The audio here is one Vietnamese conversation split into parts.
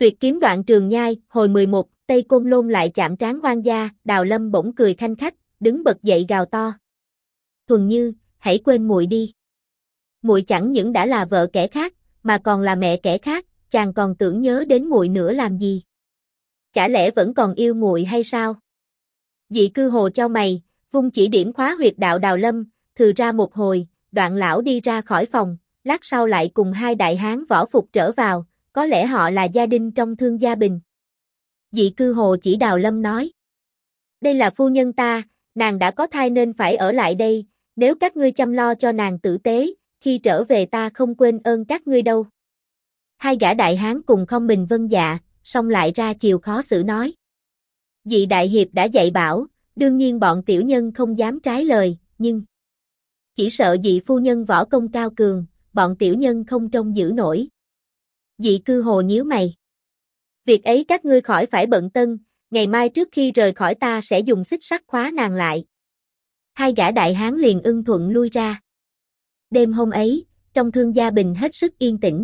Tuyệt kiếm đoạn trường nhai, hồi 11, Tây Côn Lôn lại chạm trán oan gia, Đào Lâm bỗng cười khanh khách, đứng bật dậy gào to. Thuần Như, hãy quên muội đi. Muội chẳng những đã là vợ kẻ khác, mà còn là mẹ kẻ khác, chàng còn tưởng nhớ đến muội nữa làm gì? Chả lẽ vẫn còn yêu muội hay sao? Dị Cư Hồ chau mày, vung chỉ điểm khóa huyệt đạo Đào Lâm, thừ ra một hồi, Đoạn lão đi ra khỏi phòng, lát sau lại cùng hai đại hán võ phục trở vào, có lẽ họ là gia đình trong Thương Gia Bình. Dị Cư Hồ chỉ Đào Lâm nói. Đây là phu nhân ta, nàng đã có thai nên phải ở lại đây, nếu các ngươi chăm lo cho nàng tử tế, khi trở về ta không quên ơn các ngươi đâu. Hai gã đại hán cùng không mình vâng dạ, xong lại ra chiều khó xử nói. Dị đại hiệp đã dạy bảo, đương nhiên bọn tiểu nhân không dám trái lời, nhưng chỉ sợ dị phu nhân võ công cao cường, bọn tiểu nhân không trông giữ nổi. Dị Cư Hồ nhíu mày. Việc ấy các ngươi khỏi phải bận tâm, ngày mai trước khi rời khỏi ta sẽ dùng xích sắt khóa nàng lại. Hai gã đại hán liền ưng thuận lui ra. Đêm hôm ấy, trong Thương Gia Bình hết sức yên tĩnh.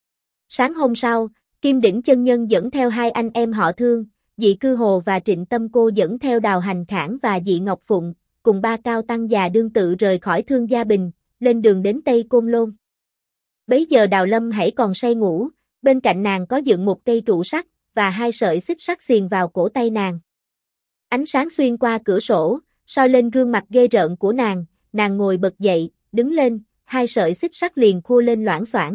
Sáng hôm sau, Kim Đỉnh chân nhân dẫn theo hai anh em họ Thương, Dị Cư Hồ và Trịnh Tâm Cô dẫn theo Đào Hành Khảng và Dị Ngọc Phụng, cùng ba cao tăng già đương tự rời khỏi Thương Gia Bình, lên đường đến Tây Côn Lôn. Bấy giờ Đào Lâm hãy còn say ngủ, bên cạnh nàng có dựng một cây trụ sắt, và hai sợi xích sắt xiềng vào cổ tay nàng. Ánh sáng xuyên qua cửa sổ, soi lên gương mặt ghê rợn của nàng ngồi bật dậy, đứng lên, hai sợi xích sắt liền khua lên loảng xoảng.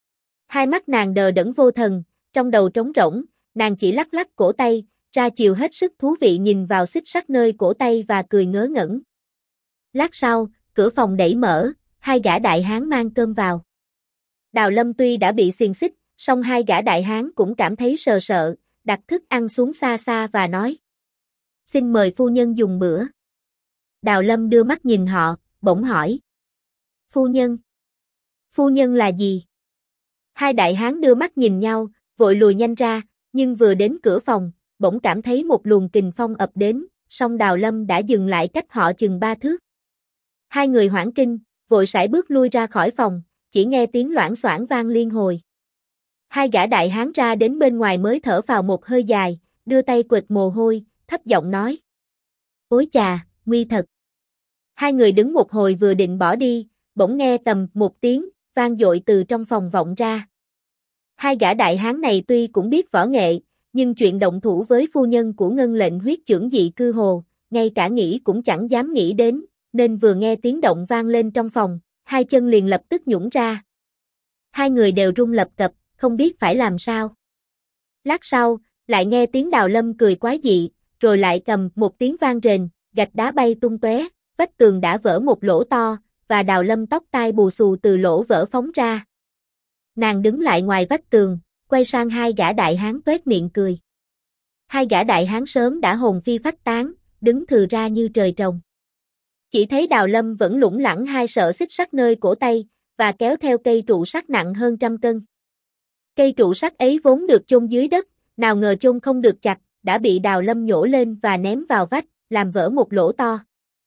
Hai mắt nàng đờ đẫn vô thần, trong đầu trống rỗng, nàng chỉ lắc lắc cổ tay, ra chiều hết sức thú vị nhìn vào xích sắt nơi cổ tay và cười ngớ ngẩn. Lát sau, cửa phòng đẩy mở, hai gã đại hán mang cơm vào. Đào Lâm tuy đã bị xiềng xích, song hai gã đại hán cũng cảm thấy sợ sợ, đặt thức ăn xuống xa xa và nói. Xin mời phu nhân dùng bữa. Đào Lâm đưa mắt nhìn họ, bỗng hỏi. Phu nhân? Phu nhân là gì? Hai đại hán đưa mắt nhìn nhau, vội lùi nhanh ra, nhưng vừa đến cửa phòng, bỗng cảm thấy một luồng kình phong ập đến, song Đào Lâm đã dừng lại cách họ chừng 3 thước. Hai người hoảng kinh, vội sải bước lui ra khỏi phòng, chỉ nghe tiếng loảng xoảng vang liên hồi. Hai gã đại hán ra đến bên ngoài mới thở phào một hơi dài, đưa tay quệt mồ hôi, thấp giọng nói. Ôi chà, nguy thật. Hai người đứng một hồi vừa định bỏ đi, bỗng nghe tầm một tiếng, vang dội từ trong phòng vọng ra. Hai gã đại hán này tuy cũng biết võ nghệ, nhưng chuyện động thủ với phu nhân của Ngân lệnh huyết chưởng Dị Cư Hồ, ngay cả nghĩ cũng chẳng dám nghĩ đến, nên vừa nghe tiếng động vang lên trong phòng, hai chân liền lập tức nhũn ra. Hai người đều run lập cập, không biết phải làm sao. Lát sau, lại nghe tiếng Đào Lâm cười quái dị, rồi lại cầm một tiếng vang rền, gạch đá bay tung tóe, vách tường đã vỡ một lỗ to, và Đào Lâm tóc tai bù xù từ lỗ vỡ phóng ra. Nàng đứng lại ngoài vách tường, quay sang hai gã đại hán tuét miệng cười. Hai gã đại hán sớm đã hồn phi phách tán, đứng thừ ra như trời trồng. Chỉ thấy Đào Lâm vẫn lủng lẳng hai sợi xích sắt nơi cổ tay, và kéo theo cây trụ sắt nặng hơn 100 cân. Cây trụ sắt ấy vốn được chôn dưới đất, nào ngờ chôn không được chặt, đã bị Đào Lâm nhổ lên và ném vào vách, làm vỡ một lỗ to.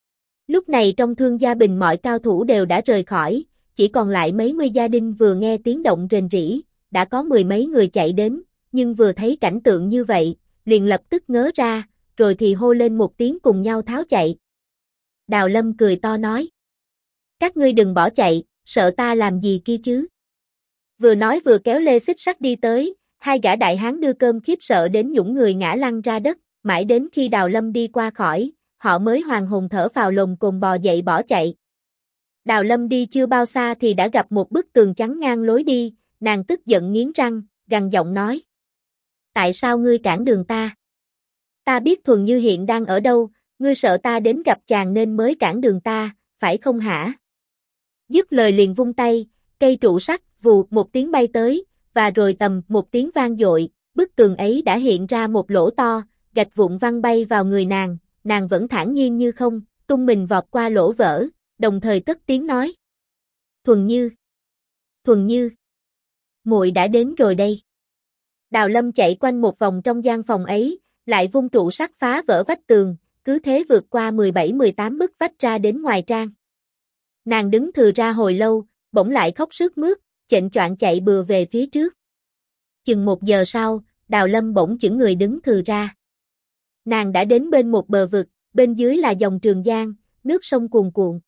Lúc này trong Thương Gia Bình mọi cao thủ đều đã rời khỏi, chỉ còn lại mấy mươi gia đình vừa nghe tiếng động rền rĩ, đã có 10 mấy người chạy đến, nhưng vừa thấy cảnh tượng như vậy, liền lập tức ngớ ra, rồi thì hô lên một tiếng cùng nhau tháo chạy. Đào Lâm cười to nói. Các ngươi đừng bỏ chạy, sợ ta làm gì kia chứ. Vừa nói vừa kéo lê xích sắt đi tới, hai gã đại hán đưa cơm khiếp sợ đến nhũng người ngã lăn ra đất, mãi đến khi Đào Lâm đi qua khỏi, họ mới hoàn hồn thở phào lồng cồn bò dậy bỏ chạy. Đào Lâm đi chưa bao xa thì đã gặp một bức tường chắn ngang lối đi, nàng tức giận nghiến răng, gằn giọng nói. Tại sao ngươi cản đường ta? Ta biết Thuần Như hiện đang ở đâu, ngươi sợ ta đến gặp chàng nên mới cản đường ta, phải không hả? Dứt lời liền vung tay, cây trụ sắt vù một tiếng bay tới, và rồi tầm một tiếng vang dội, bức tường ấy đã hiện ra một lỗ to, gạch vụn văng bay vào người nàng vẫn thản nhiên như không, tung mình vọt qua lỗ vỡ, đồng thời cất tiếng nói. Thuần Như! Thuần Như! Muội đã đến rồi đây. Đào Lâm chạy quanh một vòng trong gian phòng ấy, lại vung trụ sắt phá vỡ vách tường, cứ thế vượt qua 17-18 bức vách ra đến ngoài trang. Nàng đứng thừ ra hồi lâu, bỗng lại khóc sướt mướt, chệnh choạng chạy bừa về phía trước. Chừng 1 giờ sau, Đào Lâm bỗng chững người đứng thừ ra. Nàng đã đến bên một bờ vực, bên dưới là dòng Trường Giang, nước sông cuồn cuộn.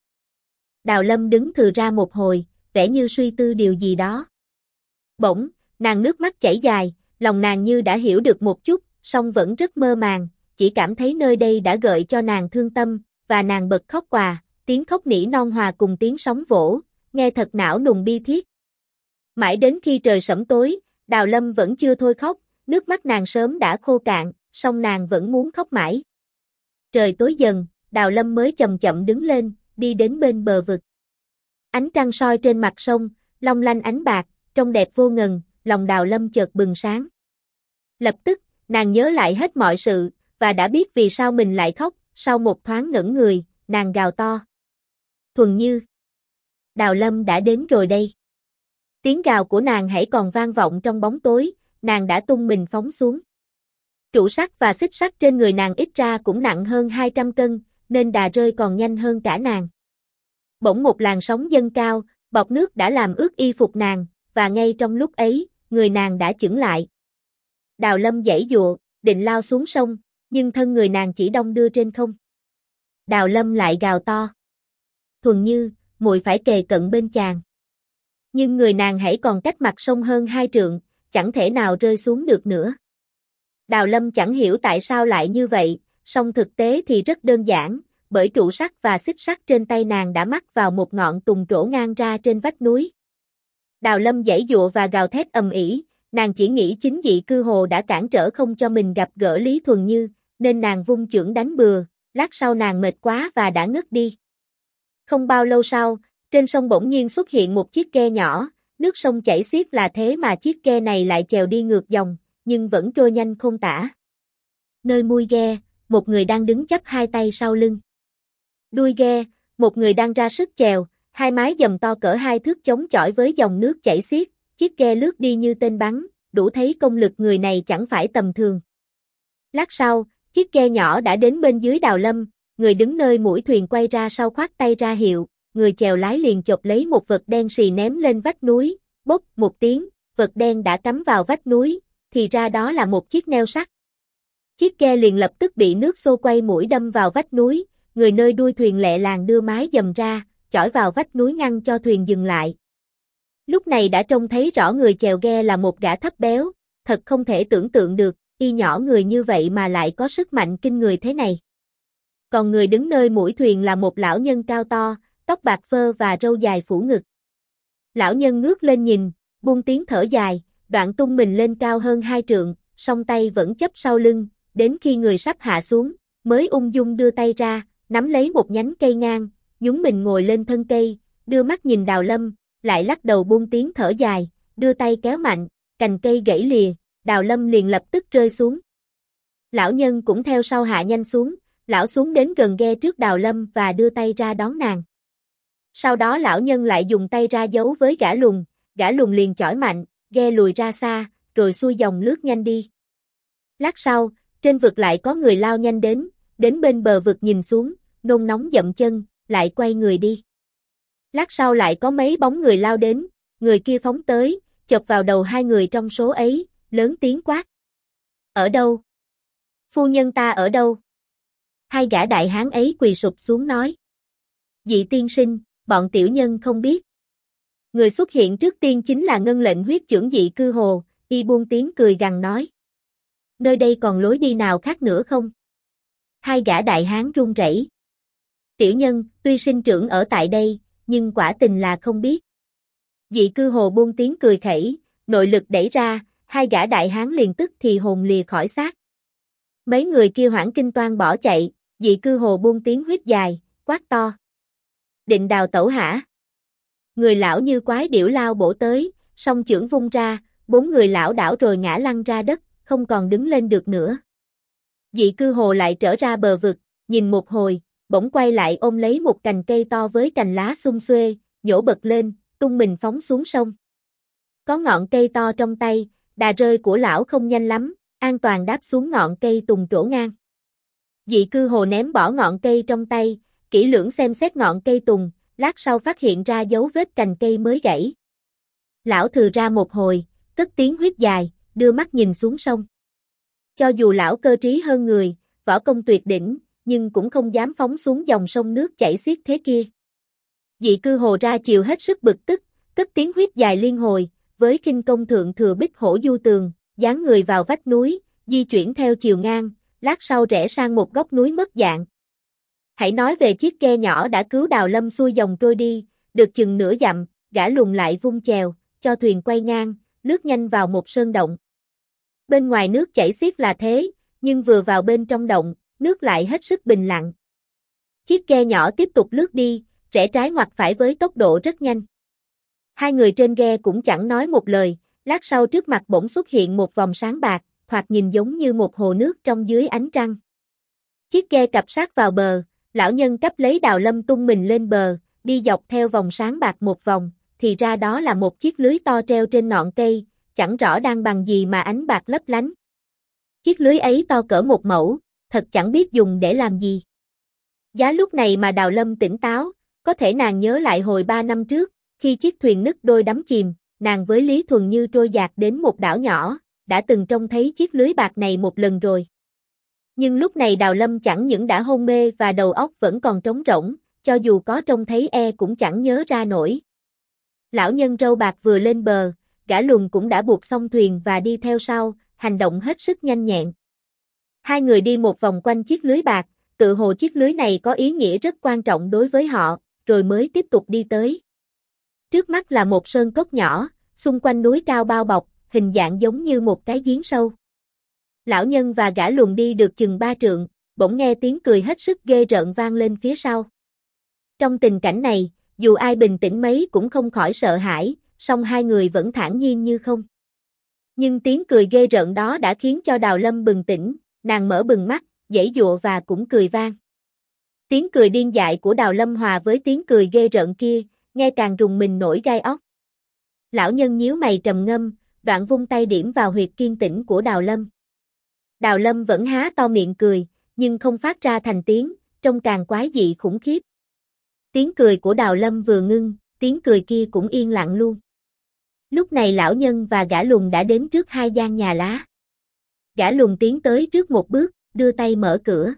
Đào Lâm đứng thừ ra một hồi, vẻ như suy tư điều gì đó. Bỗng, nàng nước mắt chảy dài, lòng nàng như đã hiểu được một chút, song vẫn rất mơ màng, chỉ cảm thấy nơi đây đã gợi cho nàng thương tâm, và nàng bật khóc òa, tiếng khóc nỉ non hòa cùng tiếng sóng vỗ, nghe thật não nùng bi thiết. Mãi đến khi trời sẫm tối, Đào Lâm vẫn chưa thôi khóc, nước mắt nàng sớm đã khô cạn, song nàng vẫn muốn khóc mãi. Trời tối dần, Đào Lâm mới chậm chậm đứng lên, đi đến bên bờ vực. Ánh trăng soi trên mặt sông, long lanh ánh bạc, trông đẹp vô ngần, lòng Đào Lâm chợt bừng sáng. Lập tức, nàng nhớ lại hết mọi sự, và đã biết vì sao mình lại khóc, sau một thoáng ngẩn người, nàng gào to. Thuần Như! Đào Lâm đã đến rồi đây. Tiếng gào của nàng hãy còn vang vọng trong bóng tối, nàng đã tung mình phóng xuống. Trụ sắt và xích sắt trên người nàng ít ra cũng nặng hơn 200 cân, nên đà rơi còn nhanh hơn cả nàng. Bỗng một làn sóng dâng cao, bọt nước đã làm ướt y phục nàng, và ngay trong lúc ấy, người nàng đã chững lại. Đào Lâm giãy giụa, định lao xuống sông, nhưng thân người nàng chỉ đong đưa trên không. Đào Lâm lại gào to. Thuần Như, muội phải kề cận bên chàng. Nhưng người nàng hãy còn cách mặt sông hơn 2 trượng, chẳng thể nào rơi xuống được nữa. Đào Lâm chẳng hiểu tại sao lại như vậy, song thực tế thì rất đơn giản, bởi trụ sắt và xích sắt trên tay nàng đã mắc vào một ngọn tùng trổ ngang ra trên vách núi. Đào Lâm giãy giụa và gào thét ầm ĩ, nàng chỉ nghĩ chính Dị Cư Hồ đã cản trở không cho mình gặp gỡ Lý Thuần Như, nên nàng vung chưởng đánh bừa, lát sau nàng mệt quá và đã ngất đi. Không bao lâu sau, trên sông bỗng nhiên xuất hiện một chiếc ghe nhỏ, nước sông chảy xiết là thế mà chiếc ghe này lại chèo đi ngược dòng, nhưng vẫn trôi nhanh khôn tả. Nơi mui ghe, một người đang đứng chắp hai tay sau lưng. Đuôi ghe, một người đang ra sức chèo, hai mái dầm to cỡ 2 thước chống chọi với dòng nước chảy xiết, chiếc ghe lướt đi như tên bắn, đủ thấy công lực người này chẳng phải tầm thường. Lát sau, chiếc ghe nhỏ đã đến bên dưới Đào Lâm, người đứng nơi mũi thuyền quay ra sau khoát tay ra hiệu, người chèo lái liền chộp lấy một vật đen xì ném lên vách núi, bốc một tiếng, vật đen đã cắm vào vách núi, thì ra đó là một chiếc neo sắt. Chiếc ghe liền lập tức bị nước xô quay mũi đâm vào vách núi, người nơi đuôi thuyền lẹ làng đưa mái dầm ra, chỏi vào vách núi ngăn cho thuyền dừng lại. Lúc này đã trông thấy rõ người chèo ghe là một gã thấp béo, thật không thể tưởng tượng được, y nhỏ người như vậy mà lại có sức mạnh kinh người thế này. Còn người đứng nơi mũi thuyền là một lão nhân cao to, tóc bạc phơ và râu dài phủ ngực. Lão nhân ngước lên nhìn, buông tiếng thở dài, đoạn tung mình lên cao hơn 2 trượng, song tay vẫn chấp sau lưng, đến khi người sắp hạ xuống, mới ung dung đưa tay ra, nắm lấy một nhánh cây ngang, nhúng mình ngồi lên thân cây, đưa mắt nhìn Đào Lâm, lại lắc đầu buông tiếng thở dài, đưa tay kéo mạnh, cành cây gãy lìa, Đào Lâm liền lập tức rơi xuống. Lão nhân cũng theo sau hạ nhanh xuống, lão xuống đến gần ghe trước Đào Lâm và đưa tay ra đón nàng. Sau đó lão nhân lại dùng tay ra giấu với gã lùn liền chỏi mạnh, ghe lùi ra xa, rồi xuôi dòng lướt nhanh đi. Lát sau, trên vực lại có người lao nhanh đến bên bờ vực nhìn xuống, nôn nóng dậm chân, lại quay người đi. Lát sau lại có mấy bóng người lao đến, người kia phóng tới, chộp vào đầu hai người trong số ấy, lớn tiếng quát. Ở đâu? Phu nhân ta ở đâu? Hai gã đại hán ấy quỳ sụp xuống nói. Dị tiên sinh, bọn tiểu nhân không biết. Người xuất hiện trước tiên chính là Ngân Lệnh huyết chưởng Dị Cư Hồ, y buông tiếng cười gằn nói. Nơi đây còn lối đi nào khác nữa không? Hai gã đại hán run rẩy. Tiểu nhân, tuy sinh trưởng ở tại đây, nhưng quả tình là không biết. Dị Cư Hồ buông tiếng cười khẩy, nội lực đẩy ra, hai gã đại hán liền tức thì hồn lìa khỏi xác. Mấy người kia hoảng kinh toan bỏ chạy, Dị Cư Hồ buông tiếng huýt dài, quát to. Định đào tẩu hả? Người lão như quái điểu lao bổ tới, song chưởng vung ra, 4 người lão đảo rồi ngã lăn ra đất, không còn đứng lên được nữa. Dị Cư Hồ lại trở ra bờ vực, nhìn một hồi, bỗng quay lại ôm lấy một cành cây to với cành lá sum xuê, nhổ bật lên, tung mình phóng xuống sông. Có ngọn cây to trong tay, đà rơi của lão không nhanh lắm, an toàn đáp xuống ngọn cây tùng trổ ngang. Dị Cư Hồ ném bỏ ngọn cây trong tay, kỹ lưỡng xem xét ngọn cây tùng, lát sau phát hiện ra dấu vết cành cây mới gãy. Lão thừ ra một hồi, cất tiếng huýt dài, đưa mắt nhìn xuống sông. Cho dù lão cơ trí hơn người, võ công tuyệt đỉnh, nhưng cũng không dám phóng xuống dòng sông nước chảy xiết thế kia. Dị cư hồ ra chiều hết sức bực tức, cất tiếng huýt dài liên hồi, với khinh công thượng thừa bích hổ du tường, dán người vào vách núi, di chuyển theo chiều ngang, lát sau rẽ sang một góc núi mất dạng. Hãy nói về chiếc ghe nhỏ đã cứu Đào Lâm xuôi dòng trôi đi, được chừng nửa dặm, gã lùng lại vung chèo, cho thuyền quay ngang, lướt nhanh vào một sơn động. Bên ngoài nước chảy xiết là thế, nhưng vừa vào bên trong động, nước lại hết sức bình lặng. Chiếc ghe nhỏ tiếp tục lướt đi, rẽ trái ngoặt phải với tốc độ rất nhanh. Hai người trên ghe cũng chẳng nói một lời, lát sau trước mặt bỗng xuất hiện một vòng sáng bạc, thoạt nhìn giống như một hồ nước trong dưới ánh trăng. Chiếc ghe cập sát vào bờ, lão nhân cấp lấy Đào Lâm tung mình lên bờ, đi dọc theo vòng sáng bạc một vòng, thì ra đó là một chiếc lưới to treo trên ngọn cây, chẳng rõ đang bằng gì mà ánh bạc lấp lánh. Chiếc lưới ấy to cỡ một mẫu, thật chẳng biết dùng để làm gì. Giá lúc này mà Đào Lâm tỉnh táo, có thể nàng nhớ lại hồi 3 năm trước, khi chiếc thuyền nứt đôi đắm chìm, nàng với Lý Thuần Như trôi dạt đến một đảo nhỏ, đã từng trông thấy chiếc lưới bạc này một lần rồi. Nhưng lúc này Đào Lâm chẳng những đã hôn mê và đầu óc vẫn còn trống rỗng, cho dù có trông thấy cũng chẳng nhớ ra nổi. Lão nhân râu bạc vừa lên bờ, gã lùn cũng đã buộc xong thuyền và đi theo sau, hành động hết sức nhanh nhẹn. Hai người đi một vòng quanh chiếc lưới bạc, tự hồ chiếc lưới này có ý nghĩa rất quan trọng đối với họ, rồi mới tiếp tục đi tới. Trước mắt là một sơn cốc nhỏ, xung quanh núi cao bao bọc, hình dạng giống như một cái giếng sâu. Lão nhân và gã lùn đi được chừng 3 trượng, bỗng nghe tiếng cười hết sức ghê rợn vang lên phía sau. Trong tình cảnh này, dù ai bình tĩnh mấy cũng không khỏi sợ hãi, song hai người vẫn thản nhiên như không. Nhưng tiếng cười ghê rợn đó đã khiến cho Đào Lâm bừng tỉnh, nàng mở bừng mắt, giãy giụa và cũng cười vang. Tiếng cười điên dại của Đào Lâm hòa với tiếng cười ghê rợn kia, nghe càng rùng mình nổi gai óc. Lão nhân nhíu mày trầm ngâm, đoạn vung tay điểm vào huyệt kiên tĩnh của Đào Lâm. Đào Lâm vẫn há to miệng cười, nhưng không phát ra thành tiếng, trông càng quái dị khủng khiếp. Tiếng cười của Đào Lâm vừa ngưng, tiếng cười kia cũng yên lặng luôn. Lúc này lão nhân và gã lùn đã đến trước hai gian nhà lá. Gã lùn tiến tới trước một bước, đưa tay mở cửa.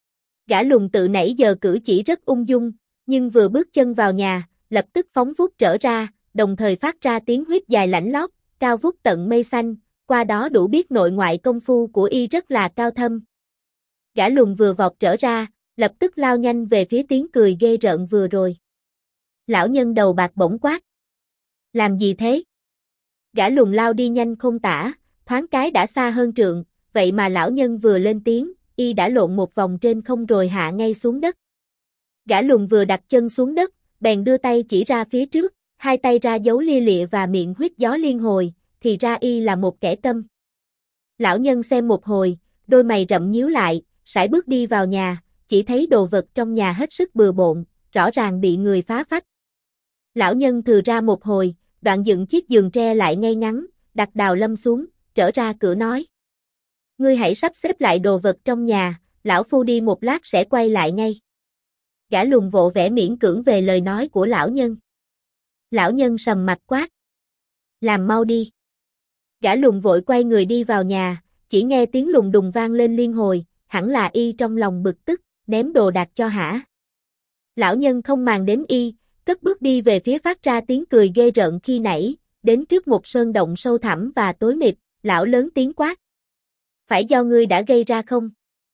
Gã lùn tự nãy giờ cử chỉ rất ung dung, nhưng vừa bước chân vào nhà, lập tức phóng vút trở ra, đồng thời phát ra tiếng huýt dài lãnh lót, cao vút tận mây xanh, qua đó đủ biết nội ngoại công phu của y rất là cao thâm. Gã lùn vừa vọt trở ra, lập tức lao nhanh về phía tiếng cười ghê rợn vừa rồi. Lão nhân đầu bạc bỗng quát. Làm gì thế? Gã lùn lao đi nhanh không tả, thoáng cái đã xa hơn trượng, vậy mà lão nhân vừa lên tiếng, y đã lộn một vòng trên không rồi hạ ngay xuống đất. Gã lùn vừa đặt chân xuống đất, bèn đưa tay chỉ ra phía trước, hai tay ra dấu lia lịa và miệng huýt gió liên hồi, thì ra y là một kẻ câm. Lão nhân xem một hồi, đôi mày rậm nhíu lại, sải bước đi vào nhà, chỉ thấy đồ vật trong nhà hết sức bừa bộn, rõ ràng bị người phá phách. Lão nhân thừ ra một hồi, đoạn dựng chiếc giường tre lại ngay ngắn, đặt Đào Lâm xuống, trở ra cửa nói. Ngươi hãy sắp xếp lại đồ vật trong nhà, lão phu đi một lát sẽ quay lại ngay. Gã lùn vỗ vẻ miễn cưỡng về lời nói của lão nhân. Lão nhân sầm mặt quát. Làm mau đi. Gã lùn vội quay người đi vào nhà, chỉ nghe tiếng lùng đùng vang lên liên hồi, hẳn là y trong lòng bực tức, ném đồ đạc cho hả. Lão nhân không màng đến y, cất bước đi về phía phát ra tiếng cười ghê rợn khi nãy, đến trước một sơn động sâu thẳm và tối mịt, lão lớn tiếng quát. Phải do ngươi đã gây ra không?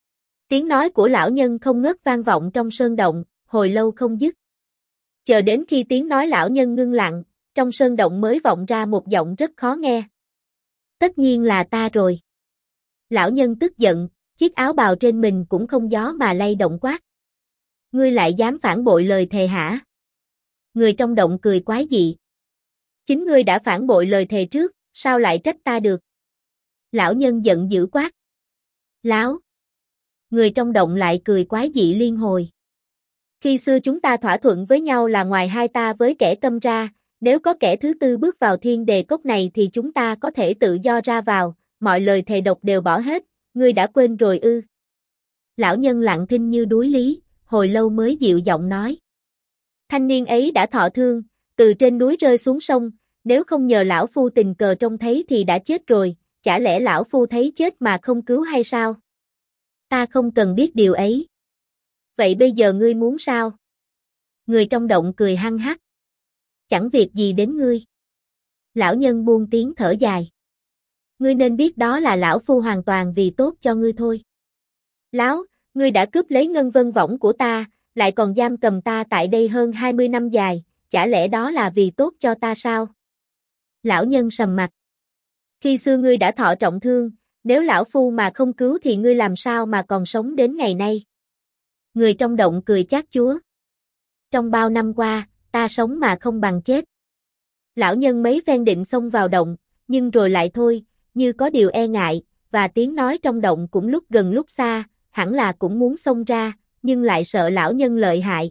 Tiếng nói của lão nhân không ngớt vang vọng trong sơn động, hồi lâu không dứt. Chờ đến khi tiếng nói lão nhân ngưng lặng, trong sơn động mới vọng ra một giọng rất khó nghe. Tất nhiên là ta rồi. Lão nhân tức giận, chiếc áo bào trên mình cũng không gió mà lay động quát. Ngươi lại dám phản bội lời thề hả? Người trong động cười quái dị. Chính ngươi đã phản bội lời thề trước, sao lại trách ta được? Lão nhân giận dữ quát. Láo. Người trong động lại cười quái dị liên hồi. Khi xưa chúng ta thỏa thuận với nhau là ngoài hai ta với kẻ câm ra, nếu có kẻ thứ tư bước vào thiên đề cốc này thì chúng ta có thể tự do ra vào, mọi lời thề độc đều bỏ hết, ngươi đã quên rồi ư? Lão nhân lặng thinh như đuối lý, hồi lâu mới dịu giọng nói. Thanh niên ấy đã thọ thương, từ trên núi rơi xuống sông, nếu không nhờ lão phu tình cờ trông thấy thì đã chết rồi, chả lẽ lão phu thấy chết mà không cứu hay sao? Ta không cần biết điều ấy. Vậy bây giờ ngươi muốn sao? Người trong động cười hăng hắc. Chẳng việc gì đến ngươi. Lão nhân buông tiếng thở dài. Ngươi nên biết đó là lão phu hoàn toàn vì tốt cho ngươi thôi. Láo, ngươi đã cướp lấy ngân vân võng của ta, lại còn giam cầm ta tại đây hơn 20 năm dài, chả lẽ đó là vì tốt cho ta sao? Lão nhân sầm mặt. Khi xưa ngươi đã thọ trọng thương, nếu lão phu mà không cứu thì ngươi làm sao mà còn sống đến ngày nay? Người trong động cười chát chúa. Trong bao năm qua, ta sống mà không bằng chết. Lão nhân mấy phen định xông vào động, nhưng rồi lại thôi, như có điều e ngại, và tiếng nói trong động cũng lúc gần lúc xa, hẳn là cũng muốn xông ra, nhưng lại sợ lão nhân lợi hại.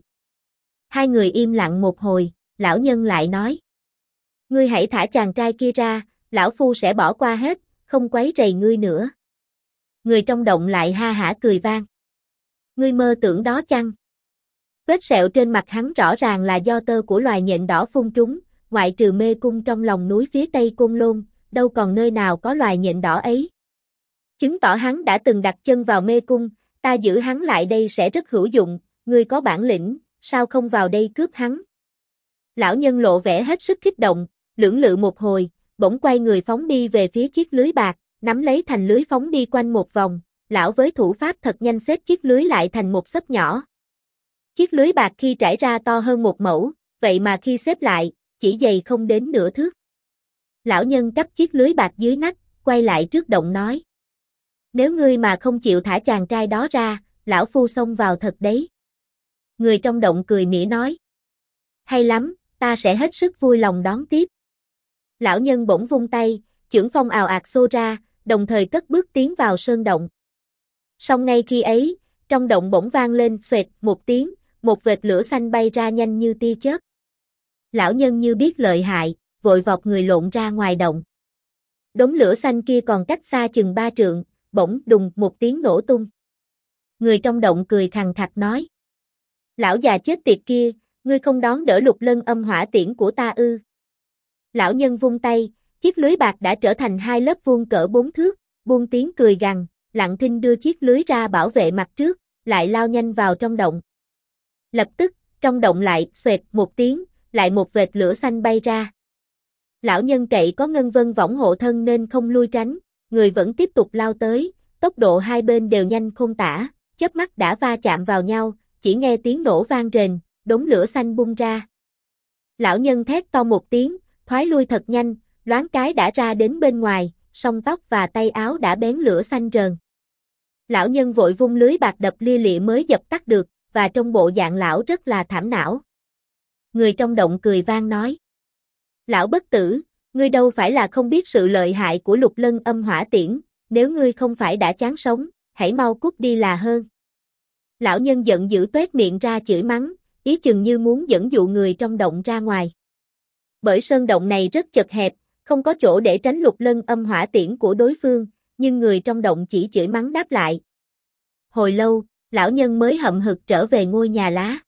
Hai người im lặng một hồi, lão nhân lại nói. Ngươi hãy thả chàng trai kia ra, lão phu sẽ bỏ qua hết, không quấy rầy ngươi nữa. Người trong động lại ha hả cười vang. Ngươi mơ tưởng đó chăng? Vết sẹo trên mặt hắn rõ ràng là do tơ của loài nhện đỏ phun trúng, ngoại trừ mê cung trong lòng núi phía tây Côn Lôn, đâu còn nơi nào có loài nhện đỏ ấy. Chứng tỏ hắn đã từng đặt chân vào mê cung, ta giữ hắn lại đây sẽ rất hữu dụng, ngươi có bản lĩnh, sao không vào đây cướp hắn? Lão nhân lộ vẻ hết sức kích động, lưỡng lự một hồi, bỗng quay người phóng đi về phía chiếc lưới bạc, nắm lấy thành lưới phóng đi quanh một vòng, lão với thủ pháp thật nhanh xếp chiếc lưới lại thành một xấp nhỏ. Chiếc lưới bạc khi trải ra to hơn một mẫu, vậy mà khi xếp lại, chỉ dày không đến nửa thước. Lão nhân cắp chiếc lưới bạc dưới nách, quay lại trước động nói. Nếu ngươi mà không chịu thả chàng trai đó ra, lão phu xông vào thật đấy. Người trong động cười mỉa nói. Hay lắm, ta sẽ hết sức vui lòng đón tiếp. Lão nhân bỗng vung tay, chưởng phong ào ạt xô ra, đồng thời cất bước tiến vào sơn động. Song ngay khi ấy, trong động bỗng vang lên xoẹt một tiếng, một vệt lửa xanh bay ra nhanh như tia chớp. Lão nhân như biết lợi hại, vội vọt người lộn ra ngoài động. Đống lửa xanh kia còn cách xa chừng 3 trượng, bỗng đùng một tiếng nổ tung. Người trong động cười khằng khặc nói. Lão già chết tiệt kia, ngươi không đón đỡ Lục Lân âm hỏa tiễn của ta ư? Lão nhân vung tay, chiếc lưới bạc đã trở thành hai lớp vuông cỡ 4 thước, buông tiếng cười gằn, lặng thinh đưa chiếc lưới ra bảo vệ mặt trước, lại lao nhanh vào trong động. Lập tức, trong động lại xoẹt một tiếng, lại một vệt lửa xanh bay ra. Lão nhân cậy có ngân vân võng hộ thân nên không lui tránh, người vẫn tiếp tục lao tới, tốc độ hai bên đều nhanh khôn tả, chớp mắt đã va chạm vào nhau, chỉ nghe tiếng nổ vang rền, đống lửa xanh bung ra. Lão nhân thét to một tiếng, thoái lui thật nhanh, loáng cái đã ra đến bên ngoài, song tóc và tay áo đã bén lửa xanh rờn. Lão nhân vội vung lưới bạc đập lia lịa mới dập tắt được, và trong bộ dạng lão rất là thảm não. Người trong động cười vang nói. Lão bất tử, ngươi đâu phải là không biết sự lợi hại của Lục Lân âm hỏa tiễn, nếu ngươi không phải đã chán sống, hãy mau cút đi là hơn. Lão nhân giận dữ toét miệng ra chửi mắng, ý chừng như muốn dẫn dụ người trong động ra ngoài. Bởi sơn động này rất chật hẹp, không có chỗ để tránh Lục Lân âm hỏa tiễn của đối phương, nhưng người trong động chỉ chửi mắng đáp lại. Hồi lâu, lão nhân mới hậm hực trở về ngôi nhà lá.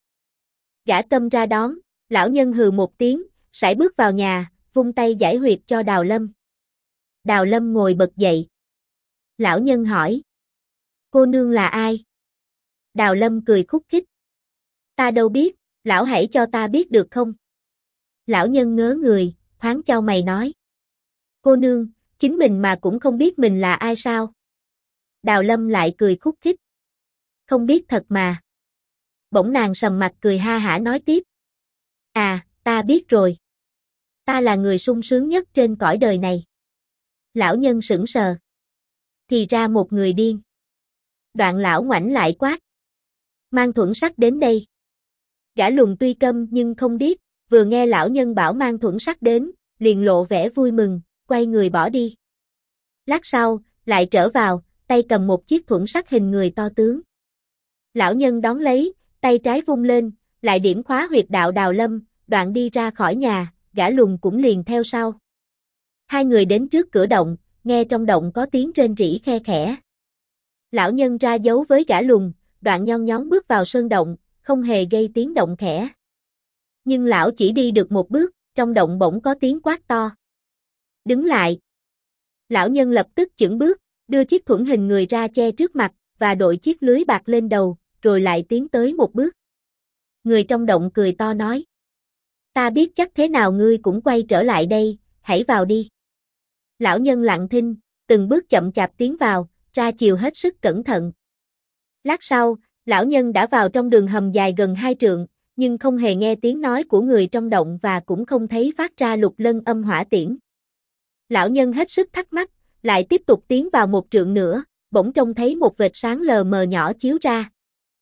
Gã Câm ra đón, lão nhân hừ một tiếng, sải bước vào nhà, vung tay giải huyệt cho Đào Lâm. Đào Lâm ngồi bật dậy. Lão nhân hỏi. Cô nương là ai? Đào Lâm cười khúc khích. Ta đâu biết, lão hãy cho ta biết được không? Lão nhân ngớ người, thoáng chau mày nói. Cô nương, chính mình mà cũng không biết mình là ai sao? Đào Lâm lại cười khúc khích. Không biết thật mà. Bỗng nàng sầm mặt cười ha hả nói tiếp. À, ta biết rồi. Ta là người sung sướng nhất trên cõi đời này. Lão nhân sững sờ. Thì ra một người điên. Đoạn lão ngoảnh lại quát. Mang Thuẫn Sắc đến đây. Gã Lùn tuy câm nhưng không điếc, vừa nghe lão nhân bảo Mang Thuẫn Sắc đến, liền lộ vẻ vui mừng, quay người bỏ đi. Lát sau, lại trở vào, tay cầm một chiếc thuẫn sắt hình người to tướng. Lão nhân đón lấy, tay trái vung lên, lại điểm khóa huyệt đạo Đào Lâm, đoạn đi ra khỏi nhà, gã Lùn cũng liền theo sau. Hai người đến trước cửa động, nghe trong động có tiếng rên rỉ khe khẽ. Lão nhân ra dấu với gã Lùn, đoạn nhon nhón bước vào sơn động, không hề gây tiếng động khẽ. Nhưng lão chỉ đi được một bước, trong động bỗng có tiếng quát to. Đứng lại! Lão nhân lập tức chững bước, đưa chiếc thuẫn hình người ra che trước mặt, và đội chiếc lưới bạc lên đầu, rồi lại tiến tới một bước. Người trong động cười to nói. Ta biết chắc thế nào ngươi cũng quay trở lại đây, hãy vào đi. Lão nhân lặng thinh, từng bước chậm chạp tiến vào, ra chiều hết sức cẩn thận. Lát sau, lão nhân đã vào trong đường hầm dài gần 2 trượng, nhưng không hề nghe tiếng nói của người trong động và cũng không thấy phát ra lục lân âm hỏa tiễn. Lão nhân hết sức thắc mắc, lại tiếp tục tiến vào 1 trượng nữa, bỗng trông thấy một vệt sáng lờ mờ nhỏ chiếu ra.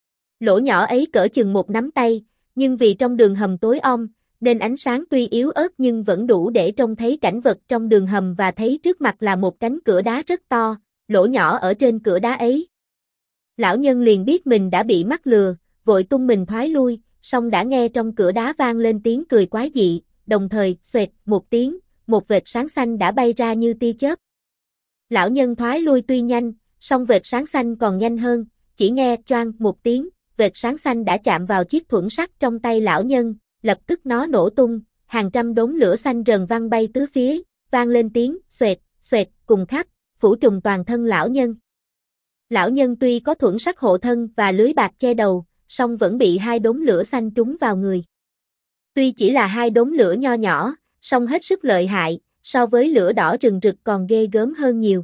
Lỗ nhỏ ấy cỡ chừng 1 nắm tay, nhưng vì trong đường hầm tối om, nên ánh sáng tuy yếu ớt nhưng vẫn đủ để trông thấy cảnh vật trong đường hầm và thấy trước mặt là một cánh cửa đá rất to, lỗ nhỏ ở trên cửa đá ấy. Lão nhân liền biết mình đã bị mắc lừa, vội tung mình thoái lui, song đã nghe trong cửa đá vang lên tiếng cười quái dị, đồng thời, xoẹt, một tiếng, một vệt sáng xanh đã bay ra như tia chớp. Lão nhân thoái lui tuy nhanh, song vệt sáng xanh còn nhanh hơn, chỉ nghe choang một tiếng, vệt sáng xanh đã chạm vào chiếc thuẫn sắt trong tay lão nhân, lập tức nó nổ tung, hàng trăm đốm lửa xanh rần văng bay tứ phía, vang lên tiếng xoẹt, xoẹt cùng khắp, phủ trùm toàn thân lão nhân. Lão nhân tuy có thuẫn sắt hộ thân và lưới bạc che đầu, song vẫn bị 2 đốm lửa xanh trúng vào người. Tuy chỉ là 2 đốm lửa nho nhỏ, song hết sức lợi hại, so với lửa đỏ rừng rực còn ghê gớm hơn nhiều.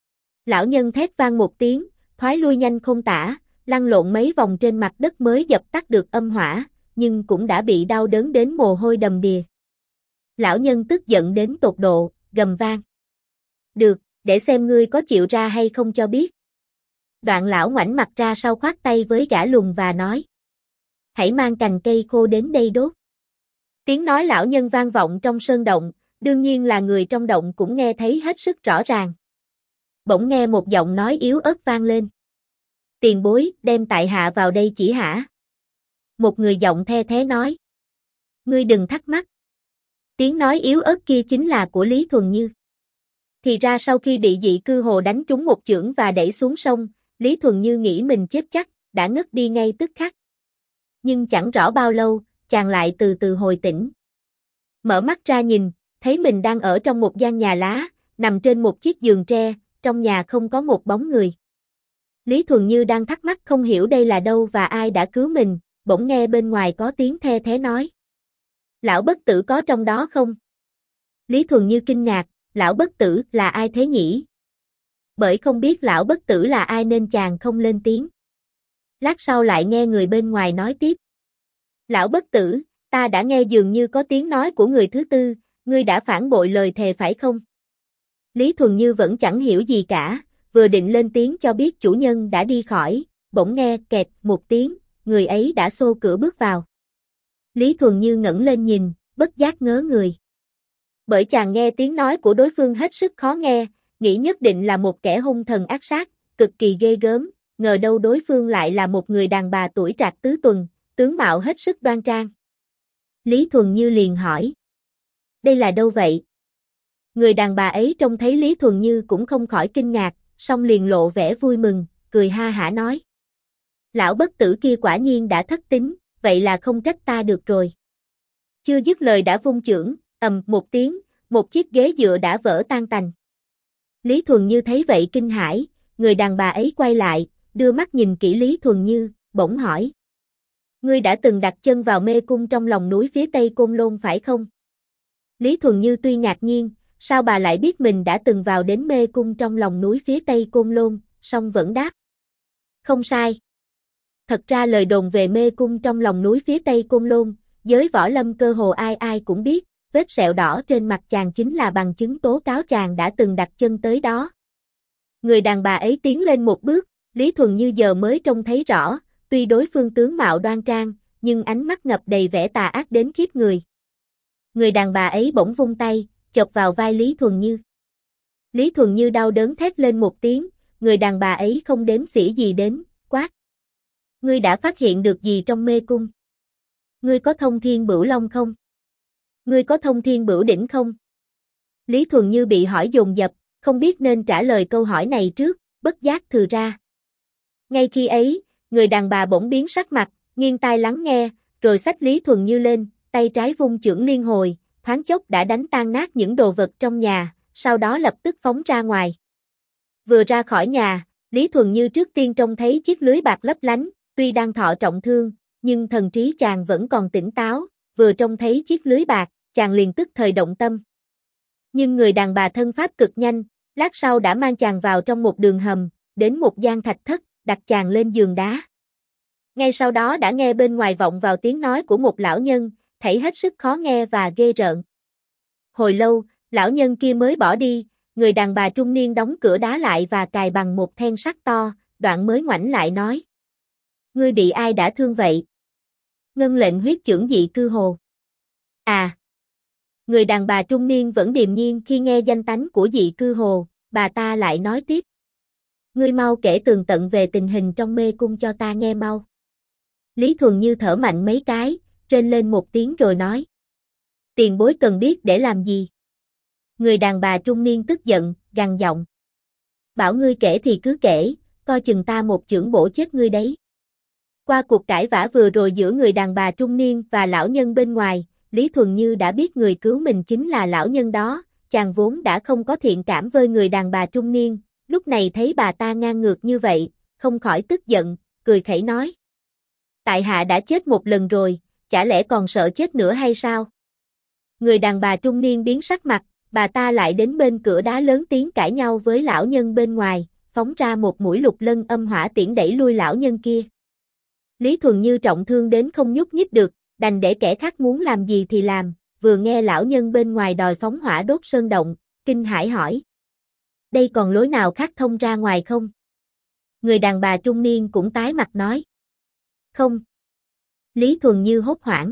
Lão nhân thét vang một tiếng, thoái lui nhanh không tả, lăn lộn mấy vòng trên mặt đất mới dập tắt được âm hỏa, nhưng cũng đã bị đau đớn đến mồ hôi đầm đìa. Lão nhân tức giận đến tột độ, gầm vang. Được, để xem ngươi có chịu ra hay không cho biết. Đoạn lão ngoảnh mặt ra sau khoát tay với gã lùn và nói. Hãy mang cành cây khô đến đây đốt. Tiếng nói lão nhân vang vọng trong sơn động, đương nhiên là người trong động cũng nghe thấy hết sức rõ ràng. Bỗng nghe một giọng nói yếu ớt vang lên. Tiền bối, đem tại hạ vào đây chỉ hả? Một người giọng the thế nói. Ngươi đừng thắc mắc. Tiếng nói yếu ớt kia chính là của Lý Thuần Như. Thì ra sau khi bị dị cư hồ đánh trúng một chưởng và đẩy xuống sông, Lý Thuần Như nghĩ mình chết chắc, đã ngất đi ngay tức khắc. Nhưng chẳng rõ bao lâu, chàng lại từ từ hồi tỉnh. Mở mắt ra nhìn, thấy mình đang ở trong một gian nhà lá, nằm trên một chiếc giường tre, trong nhà không có một bóng người. Lý Thuần Như đang thắc mắc không hiểu đây là đâu và ai đã cứu mình, bỗng nghe bên ngoài có tiếng the thế nói. Lão bất tử có trong đó không? Lý Thuần Như kinh ngạc, lão bất tử là ai thế nhỉ? Bởi không biết lão bất tử là ai nên chàng không lên tiếng. Lát sau lại nghe người bên ngoài nói tiếp. Lão bất tử, ta đã nghe dường như có tiếng nói của người thứ tư, ngươi đã phản bội lời thề phải không? Lý Thuần Như vẫn chẳng hiểu gì cả, vừa định lên tiếng cho biết chủ nhân đã đi khỏi, bỗng nghe kẹt một tiếng, người ấy đã xô cửa bước vào. Lý Thuần Như ngẩng lên nhìn, bất giác ngớ người. Bởi chàng nghe tiếng nói của đối phương hết sức khó nghe, nghĩ nhất định là một kẻ hung thần ác sát, cực kỳ ghê gớm, ngờ đâu đối phương lại là một người đàn bà tuổi trạc tứ tuần, tướng mạo hết sức đoan trang. Lý Thuần Như liền hỏi. Đây là đâu vậy? Người đàn bà ấy trông thấy Lý Thuần Như cũng không khỏi kinh ngạc, song liền lộ vẻ vui mừng, cười ha hả nói. Lão bất tử kia quả nhiên đã thất tín, vậy là không trách ta được rồi. Chưa dứt lời đã vung chưởng, ầm một tiếng, một chiếc ghế dựa đã vỡ tan tành. Lý Thuần Như thấy vậy kinh hãi, người đàn bà ấy quay lại, đưa mắt nhìn kỹ Lý Thuần Như, bỗng hỏi. Ngươi đã từng đặt chân vào mê cung trong lòng núi phía tây Côn Lôn phải không? Lý Thuần Như tuy ngạc nhiên, sao bà lại biết mình đã từng vào đến mê cung trong lòng núi phía tây Côn Lôn, song vẫn đáp. Không sai. Thật ra lời đồn về mê cung trong lòng núi phía tây Côn Lôn, giới võ lâm cơ hồ ai ai cũng biết, vết sẹo đỏ trên mặt chàng chính là bằng chứng tố cáo chàng đã từng đặt chân tới đó. Người đàn bà ấy tiến lên một bước, Lý Thuần Như giờ mới trông thấy rõ, tuy đối phương tướng mạo đoan trang, nhưng ánh mắt ngập đầy vẻ tà ác đến khiếp người. Người đàn bà ấy bỗng vung tay, chộp vào vai Lý Thuần Như. Lý Thuần Như đau đớn thét lên một tiếng, người đàn bà ấy không đếm xỉa gì đến, quát. Ngươi đã phát hiện được gì trong mê cung? Ngươi có thông thiên bửu long không? Ngươi có thông thiên bửu đỉnh không? Lý Thuần Như bị hỏi dồn dập, không biết nên trả lời câu hỏi này trước, bất giác thừ ra. Ngay khi ấy, người đàn bà bỗng biến sắc mặt, nghiêng tai lắng nghe, rồi xách Lý Thuần Như lên, tay trái vung chưởng liên hồi, thoáng chốc đã đánh tan nát những đồ vật trong nhà, sau đó lập tức phóng ra ngoài. Vừa ra khỏi nhà, Lý Thuần Như trước tiên trông thấy chiếc lưới bạc lấp lánh, tuy đang thọ trọng thương, nhưng thần trí chàng vẫn còn tỉnh táo, vừa trông thấy chiếc lưới bạc, chàng liền tức thời động tâm. Nhưng người đàn bà thân pháp cực nhanh, lát sau đã mang chàng vào trong một đường hầm, đến một gian thạch thất, đặt chàng lên giường đá. Ngay sau đó đã nghe bên ngoài vọng vào tiếng nói của một lão nhân, thảy hết sức khó nghe và ghê rợn. Hồi lâu, lão nhân kia mới bỏ đi, người đàn bà trung niên đóng cửa đá lại và cài bằng một then sắt to, đoạn mới ngoảnh lại nói. Ngươi bị ai đã thương vậy? Ngân lệnh huyết chưởng dị cư hồ. À! Người đàn bà trung niên vẫn điềm nhiên khi nghe danh tánh của dị cư hồ, bà ta lại nói tiếp. Ngươi mau kể tường tận về tình hình trong mê cung cho ta nghe mau. Lý Thuần Như thở mạnh mấy cái, rên lên một tiếng rồi nói. Tiền bối cần biết để làm gì? Người đàn bà trung niên tức giận, gằn giọng. Bảo ngươi kể thì cứ kể, coi chừng ta một chưởng bổ chết ngươi đấy. Qua cuộc cãi vã vừa rồi giữa người đàn bà trung niên và lão nhân bên ngoài, Lý Thuần Như đã biết người cứu mình chính là lão nhân đó, chàng vốn đã không có thiện cảm với người đàn bà trung niên, lúc này thấy bà ta ngang ngược như vậy, không khỏi tức giận, cười khẩy nói. Tại hạ đã chết một lần rồi, chả lẽ còn sợ chết nữa hay sao? Người đàn bà trung niên biến sắc mặt, bà ta lại đến bên cửa đá lớn tiếng cãi nhau với lão nhân bên ngoài, phóng ra một mũi lục lân âm hỏa tiễn đẩy lui lão nhân kia. Lý Thuần Như trọng thương đến không nhúc nhích được, đành để kẻ khác muốn làm gì thì làm, vừa nghe lão nhân bên ngoài đòi phóng hỏa đốt sơn động, kinh hãi hỏi. Đây còn lối nào khác thông ra ngoài không? Người đàn bà trung niên cũng tái mặt nói. Không. Lý Thuần Như hốt hoảng.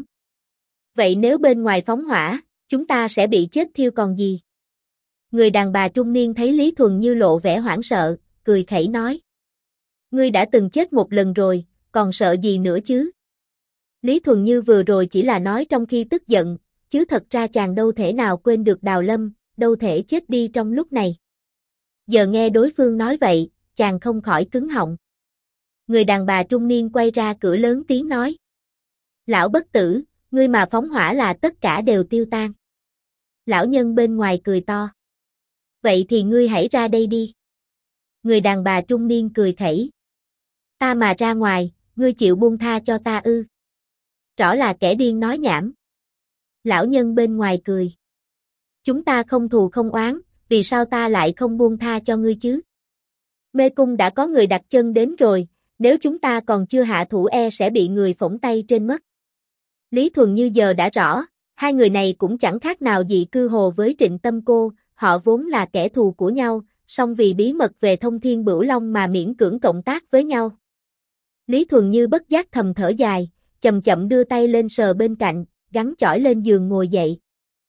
Vậy nếu bên ngoài phóng hỏa, chúng ta sẽ bị chết thiêu còn gì? Người đàn bà trung niên thấy Lý Thuần Như lộ vẻ hoảng sợ, cười khẩy nói. Ngươi đã từng chết một lần rồi, còn sợ gì nữa chứ? Lý Thuần Như vừa rồi chỉ là nói trong khi tức giận, chứ thật ra chàng đâu thể nào quên được Đào Lâm, đâu thể chết đi trong lúc này. Giờ nghe đối phương nói vậy, chàng không khỏi cứng họng. Người đàn bà trung niên quay ra cửa lớn tiếng nói. Lão bất tử, ngươi mà phóng hỏa là tất cả đều tiêu tan. Lão nhân bên ngoài cười to. Vậy thì ngươi hãy ra đây đi. Người đàn bà trung niên cười khẩy. Ta mà ra ngoài, ngươi chịu buông tha cho ta ư? Rõ là kẻ điên nói nhảm. Lão nhân bên ngoài cười. Chúng ta không thù không oán, vì sao ta lại không buông tha cho ngươi chứ? Mê cung đã có người đặt chân đến rồi, nếu chúng ta còn chưa hạ thủ sẽ bị người phỏng tay trên mất. Lý Thuần Như giờ đã rõ, hai người này cũng chẳng khác nào dị cư hồ với Trịnh Tâm Cô, họ vốn là kẻ thù của nhau, song vì bí mật về Thông Thiên Bửu Long mà miễn cưỡng cộng tác với nhau. Lý Thuần Như bất giác thầm thở dài, chậm chậm đưa tay lên sờ bên cạnh, gắn chỏi lên giường ngồi dậy.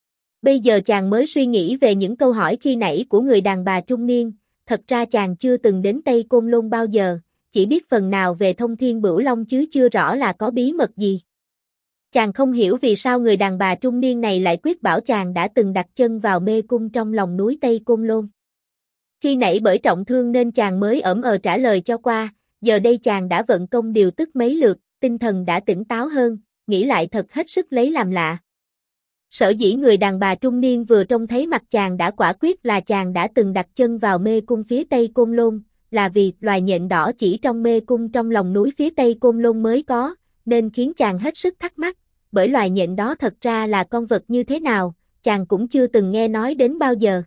Bây giờ chàng mới suy nghĩ về những câu hỏi khi nãy của người đàn bà trung niên, thật ra chàng chưa từng đến Tây Côn Lôn bao giờ, chỉ biết phần nào về Thông Thiên Bửu Long chứ chưa rõ là có bí mật gì. Chàng không hiểu vì sao người đàn bà trung niên này lại quyết bảo chàng đã từng đặt chân vào mê cung trong lòng núi Tây Côn Lôn. Khi nãy bởi trọng thương nên chàng mới ỡm trả lời cho qua, giờ đây chàng đã vận công điều tức mấy lượt, tinh thần đã tỉnh táo hơn, nghĩ lại thật hết sức lấy làm lạ. Sở dĩ người đàn bà trung niên vừa trông thấy mặt chàng đã quả quyết là chàng đã từng đặt chân vào mê cung phía Tây Côn Lôn, là vì loài nhện đỏ chỉ trong mê cung trong lòng núi phía Tây Côn Lôn mới có, nên khiến chàng hết sức thắc mắc, bởi loài nhện đó thật ra là con vật như thế nào, chàng cũng chưa từng nghe nói đến bao giờ.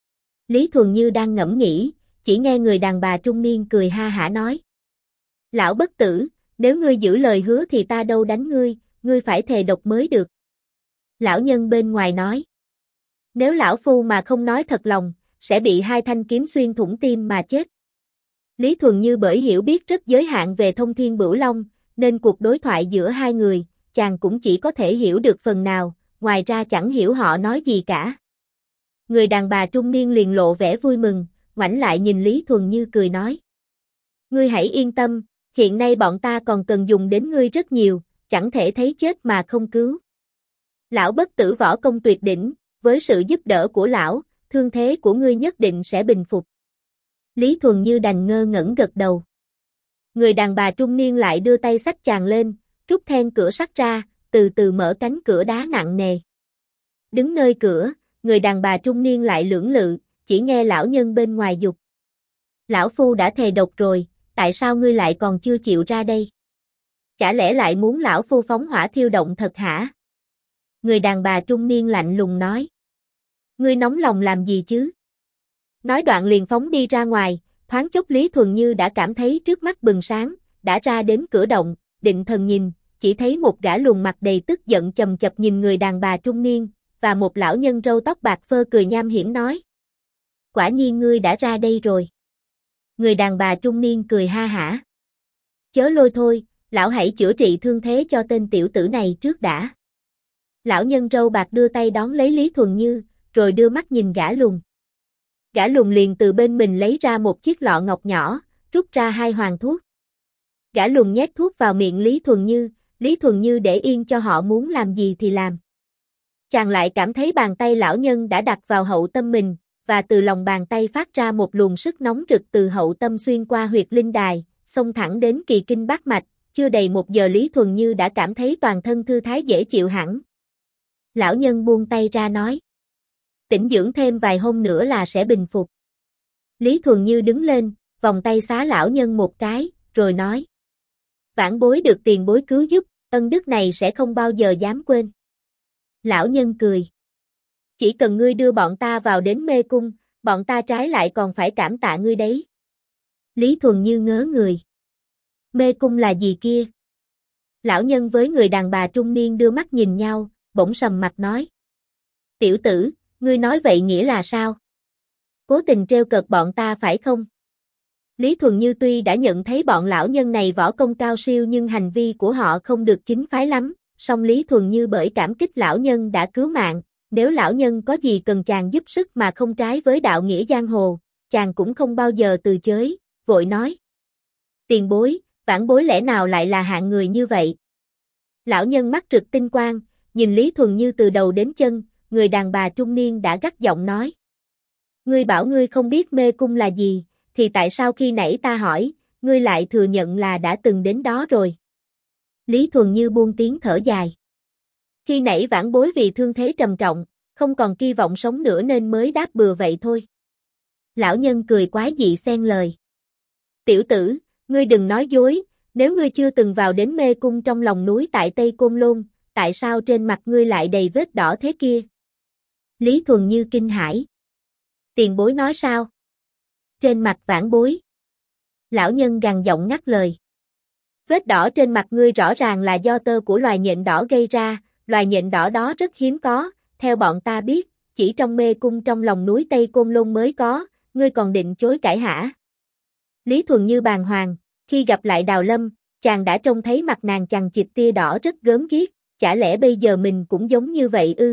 Lý Thuần Như đang ngẫm nghĩ, chỉ nghe người đàn bà trung niên cười ha hả nói. Lão bất tử, nếu ngươi giữ lời hứa thì ta đâu đánh ngươi, ngươi phải thề độc mới được. Lão nhân bên ngoài nói. Nếu lão phu mà không nói thật lòng, sẽ bị hai thanh kiếm xuyên thủng tim mà chết. Lý Thuần Như bởi hiểu biết rất giới hạn về Thông Thiên Bửu Long, nên cuộc đối thoại giữa hai người, chàng cũng chỉ có thể hiểu được phần nào, ngoài ra chẳng hiểu họ nói gì cả. Người đàn bà trung niên liền lộ vẻ vui mừng, ngoảnh lại nhìn Lý Thuần Như cười nói. Ngươi hãy yên tâm, hiện nay bọn ta còn cần dùng đến ngươi rất nhiều, chẳng thể thấy chết mà không cứu. Lão bất tử võ công tuyệt đỉnh, với sự giúp đỡ của lão, thương thế của ngươi nhất định sẽ bình phục. Lý Thuần Như đành ngơ ngẩn gật đầu. Người đàn bà trung niên lại đưa tay xách chàng lên, rút then cửa sắt ra, từ từ mở cánh cửa đá nặng nề. Đứng nơi cửa, người đàn bà trung niên lại lưỡng lự, chỉ nghe lão nhân bên ngoài dục. Lão phu đã thề độc rồi, tại sao ngươi lại còn chưa chịu ra đây? Chả lẽ lại muốn lão phu phóng hỏa thiêu động thật hả? Người đàn bà trung niên lạnh lùng nói. Ngươi nóng lòng làm gì chứ? Nói đoạn liền phóng đi ra ngoài, thoáng chốc Lý Thuần Như đã cảm thấy trước mắt bừng sáng, đã ra đến cửa động, định thần nhìn, chỉ thấy một gã lùn mặt đầy tức giận chầm chập nhìn người đàn bà trung niên, và một lão nhân râu tóc bạc phơ cười nham hiểm nói. Quả nhiên ngươi đã ra đây rồi. Người đàn bà trung niên cười ha hả. Chớ lôi thôi, lão hãy chữa trị thương thế cho tên tiểu tử này trước đã. Lão nhân râu bạc đưa tay đón lấy Lý Thuần Như, rồi đưa mắt nhìn gã lùn. Gã lùn liền từ bên mình lấy ra một chiếc lọ ngọc nhỏ, rút ra 2 hoàng thuốc. Gã lùn nhét thuốc vào miệng Lý Thuần Như để yên cho họ muốn làm gì thì làm. Chàng lại cảm thấy bàn tay lão nhân đã đặt vào hậu tâm mình, và từ lòng bàn tay phát ra một luồng sức nóng rực từ hậu tâm xuyên qua huyệt linh đài, xông thẳng đến kỳ kinh bát mạch, chưa đầy 1 giờ Lý Thuần Như đã cảm thấy toàn thân thư thái dễ chịu hẳn. Lão nhân buông tay ra nói. Tĩnh dưỡng thêm vài hôm nữa là sẽ bình phục. Lý Thuần Như đứng lên, vòng tay xá lão nhân một cái, rồi nói. Vãn bối được tiền bối cứu giúp, ân đức này sẽ không bao giờ dám quên. Lão nhân cười. Chỉ cần ngươi đưa bọn ta vào đến mê cung, bọn ta trái lại còn phải cảm tạ ngươi đấy. Lý Thuần Như ngớ người. Mê cung là gì kia? Lão nhân với người đàn bà trung niên đưa mắt nhìn nhau, bỗng sầm mặt nói. Tiểu tử, ngươi nói vậy nghĩa là sao? Cố tình trêu cợt bọn ta phải không? Lý Thuần Như tuy đã nhận thấy bọn lão nhân này võ công cao siêu nhưng hành vi của họ không được chính phái lắm, song Lý Thuần Như bởi cảm kích lão nhân đã cứu mạng, nếu lão nhân có gì cần chàng giúp sức mà không trái với đạo nghĩa giang hồ, chàng cũng không bao giờ từ chối, vội nói. Tiền bối, vãn bối lẽ nào lại là hạng người như vậy? Lão nhân mắt rực tinh quang, nhìn Lý Thuần Như từ đầu đến chân, người đàn bà trung niên đã gắt giọng nói. Ngươi bảo ngươi không biết mê cung là gì, thì tại sao khi nãy ta hỏi, ngươi lại thừa nhận là đã từng đến đó rồi? Lý Thuần Như buông tiếng thở dài. Khi nãy vãn bối vì thương thế trầm trọng, không còn kỳ vọng sống nữa nên mới đáp bừa vậy thôi. Lão nhân cười quái dị xen lời. Tiểu tử, ngươi đừng nói dối, nếu ngươi chưa từng vào đến mê cung trong lòng núi tại Tây Côn Lôn, tại sao trên mặt ngươi lại đầy vết đỏ thế kia? Lý Thuần Như kinh hãi. Tiền bối nói sao? Trên mặt vãn bối. Lão nhân gằn giọng ngắt lời. Vết đỏ trên mặt ngươi rõ ràng là do tơ của loài nhện đỏ gây ra, loài nhện đỏ đó rất hiếm có, theo bọn ta biết, chỉ trong mê cung trong lòng núi Tây Côn Lôn mới có, ngươi còn định chối cãi hả? Lý Thuần Như bàng hoàng, khi gặp lại Đào Lâm, chàng đã trông thấy mặt nàng chằng chịt tia đỏ rất gớm ghiếc, chả lẽ bây giờ mình cũng giống như vậy ư?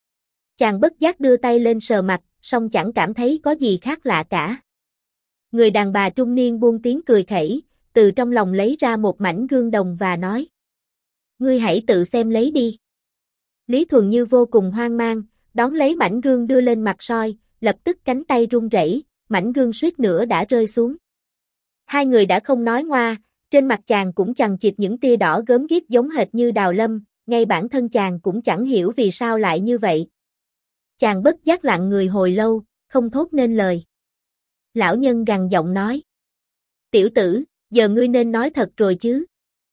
Chàng bất giác đưa tay lên sờ mặt, song chẳng cảm thấy có gì khác lạ cả. Người đàn bà trung niên buông tiếng cười khẩy, từ trong lòng lấy ra một mảnh gương đồng và nói. Ngươi hãy tự xem lấy đi. Lý Thuần Như vô cùng hoang mang, đón lấy mảnh gương đưa lên mặt soi, lập tức cánh tay run rẩy, mảnh gương suýt nữa đã rơi xuống. Hai người đã không nói ngoa, trên mặt chàng cũng chằng chịt những tia đỏ gớm ghiếc giống hệt như Đào Lâm, ngay bản thân chàng cũng chẳng hiểu vì sao lại như vậy. Chàng bất giác lặng người hồi lâu, không thốt nên lời. Lão nhân gằn giọng nói. Tiểu tử, giờ ngươi nên nói thật rồi chứ.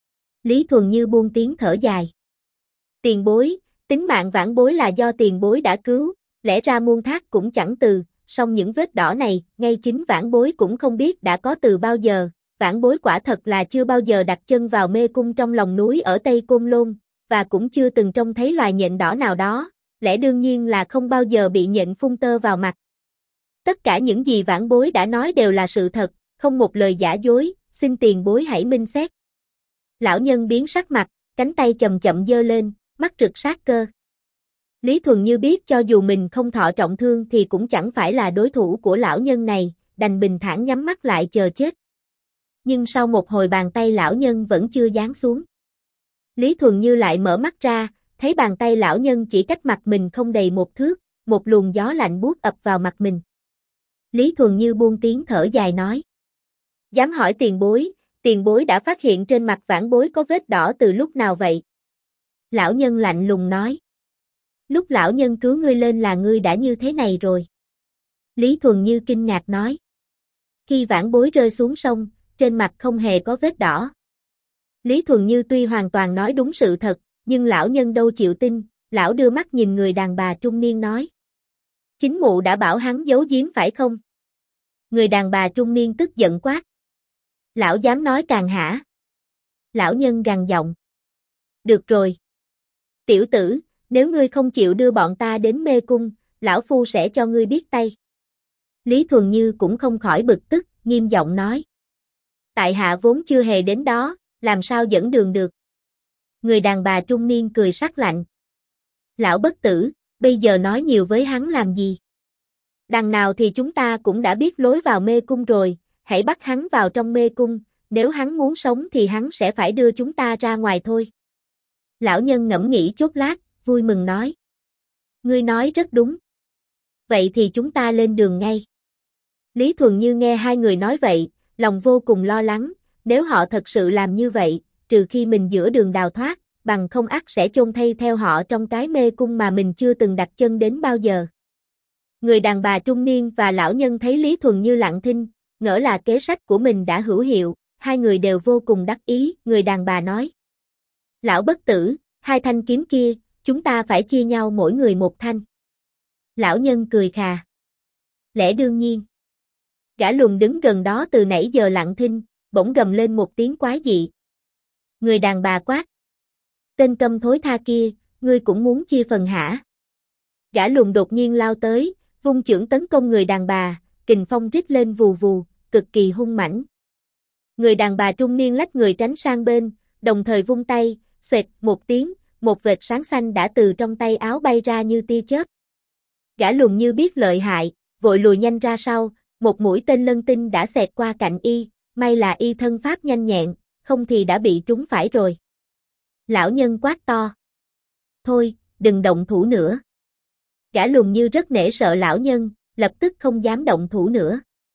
Lý Thuần Như buông tiếng thở dài. Tiền bối, tính mạng vãn bối là do tiền bối đã cứu, lẽ ra muôn thác cũng chẳng từ, song những vết đỏ này, ngay chính vãn bối cũng không biết đã có từ bao giờ, vãn bối quả thật là chưa bao giờ đặt chân vào mê cung trong lòng núi ở Tây Côn Lôn, và cũng chưa từng trông thấy loài nhện đỏ nào đó, lẽ đương nhiên là không bao giờ bị nhện phun tơ vào mặt. Tất cả những gì vãn bối đã nói đều là sự thật, không một lời giả dối, xin tiền bối hãy minh xét. Lão nhân biến sắc mặt, cánh tay chậm chậm giơ lên, mắt rực sát cơ. Lý Thuần Như biết cho dù mình không thọ trọng thương thì cũng chẳng phải là đối thủ của lão nhân này, đành bình thản nhắm mắt lại chờ chết. Nhưng sau một hồi bàn tay lão nhân vẫn chưa giáng xuống. Lý Thuần Như lại mở mắt ra, thấy bàn tay lão nhân chỉ cách mặt mình không đầy 1 thước, một luồng gió lạnh buốt ập vào mặt mình. Lý Thuần Như buông tiếng thở dài nói. Dám hỏi tiền bối đã phát hiện trên mặt vãn bối có vết đỏ từ lúc nào vậy? Lão nhân lạnh lùng nói. Lúc lão nhân cứu ngươi lên là ngươi đã như thế này rồi. Lý Thuần Như kinh ngạc nói. Khi vãn bối rơi xuống sông, trên mặt không hề có vết đỏ. Lý Thuần Như tuy hoàn toàn nói đúng sự thật, nhưng lão nhân đâu chịu tin, lão đưa mắt nhìn người đàn bà trung niên nói. Chính mụ đã bảo hắn giấu giếm phải không? Người đàn bà trung niên tức giận quát. Lão dám nói càng hả? Lão nhân gằn giọng. Được rồi. Tiểu tử, nếu ngươi không chịu đưa bọn ta đến mê cung, lão phu sẽ cho ngươi biết tay. Lý Thuần Như cũng không khỏi bực tức, nghiêm giọng nói. Tại hạ vốn chưa hề đến đó, làm sao dẫn đường được? Người đàn bà trung niên cười sắc lạnh. Lão bất tử, bây giờ nói nhiều với hắn làm gì? Đằng nào thì chúng ta cũng đã biết lối vào mê cung rồi, hãy bắt hắn vào trong mê cung, nếu hắn muốn sống thì hắn sẽ phải đưa chúng ta ra ngoài thôi. Lão nhân ngẫm nghĩ chốc lát, vui mừng nói. Ngươi nói rất đúng. Vậy thì chúng ta lên đường ngay. Lý Thuần Như nghe hai người nói vậy, lòng vô cùng lo lắng, nếu họ thật sự làm như vậy, trừ khi mình giữa đường đào thoát, bằng không ắt sẽ chôn thay theo họ trong cái mê cung mà mình chưa từng đặt chân đến bao giờ. Người đàn bà trung niên và lão nhân thấy Lý Thuần Như lặng thinh, ngỡ là kế sách của mình đã hữu hiệu, hai người đều vô cùng đắc ý, người đàn bà nói. Lão bất tử, hai thanh kiếm kia, chúng ta phải chia nhau mỗi người một thanh. Lão nhân cười khà. Lẽ đương nhiên. Gã lùn đứng gần đó từ nãy giờ lặng thinh, bỗng gầm lên một tiếng quái dị. Người đàn bà quát. Tên câm thối tha kia, ngươi cũng muốn chia phần hả? Gã lùn đột nhiên lao tới, vung chưởng tấn công người đàn bà, kình phong rít lên vù vù, cực kỳ hung mãnh. Người đàn bà trung niên lách người tránh sang bên, đồng thời vung tay, xoẹt một tiếng, một vệt sáng xanh đã từ trong tay áo bay ra như tia chớp. Gã lùn như biết lợi hại, vội lùi nhanh ra sau, một mũi tên lân tinh đã xẹt qua cạnh y, may là y thân pháp nhanh nhẹn, không thì đã bị trúng phải rồi. Lão nhân quát to. Thôi, đừng động thủ nữa. Gã lùn như rất nể sợ lão nhân, lập tức không dám động thủ nữa.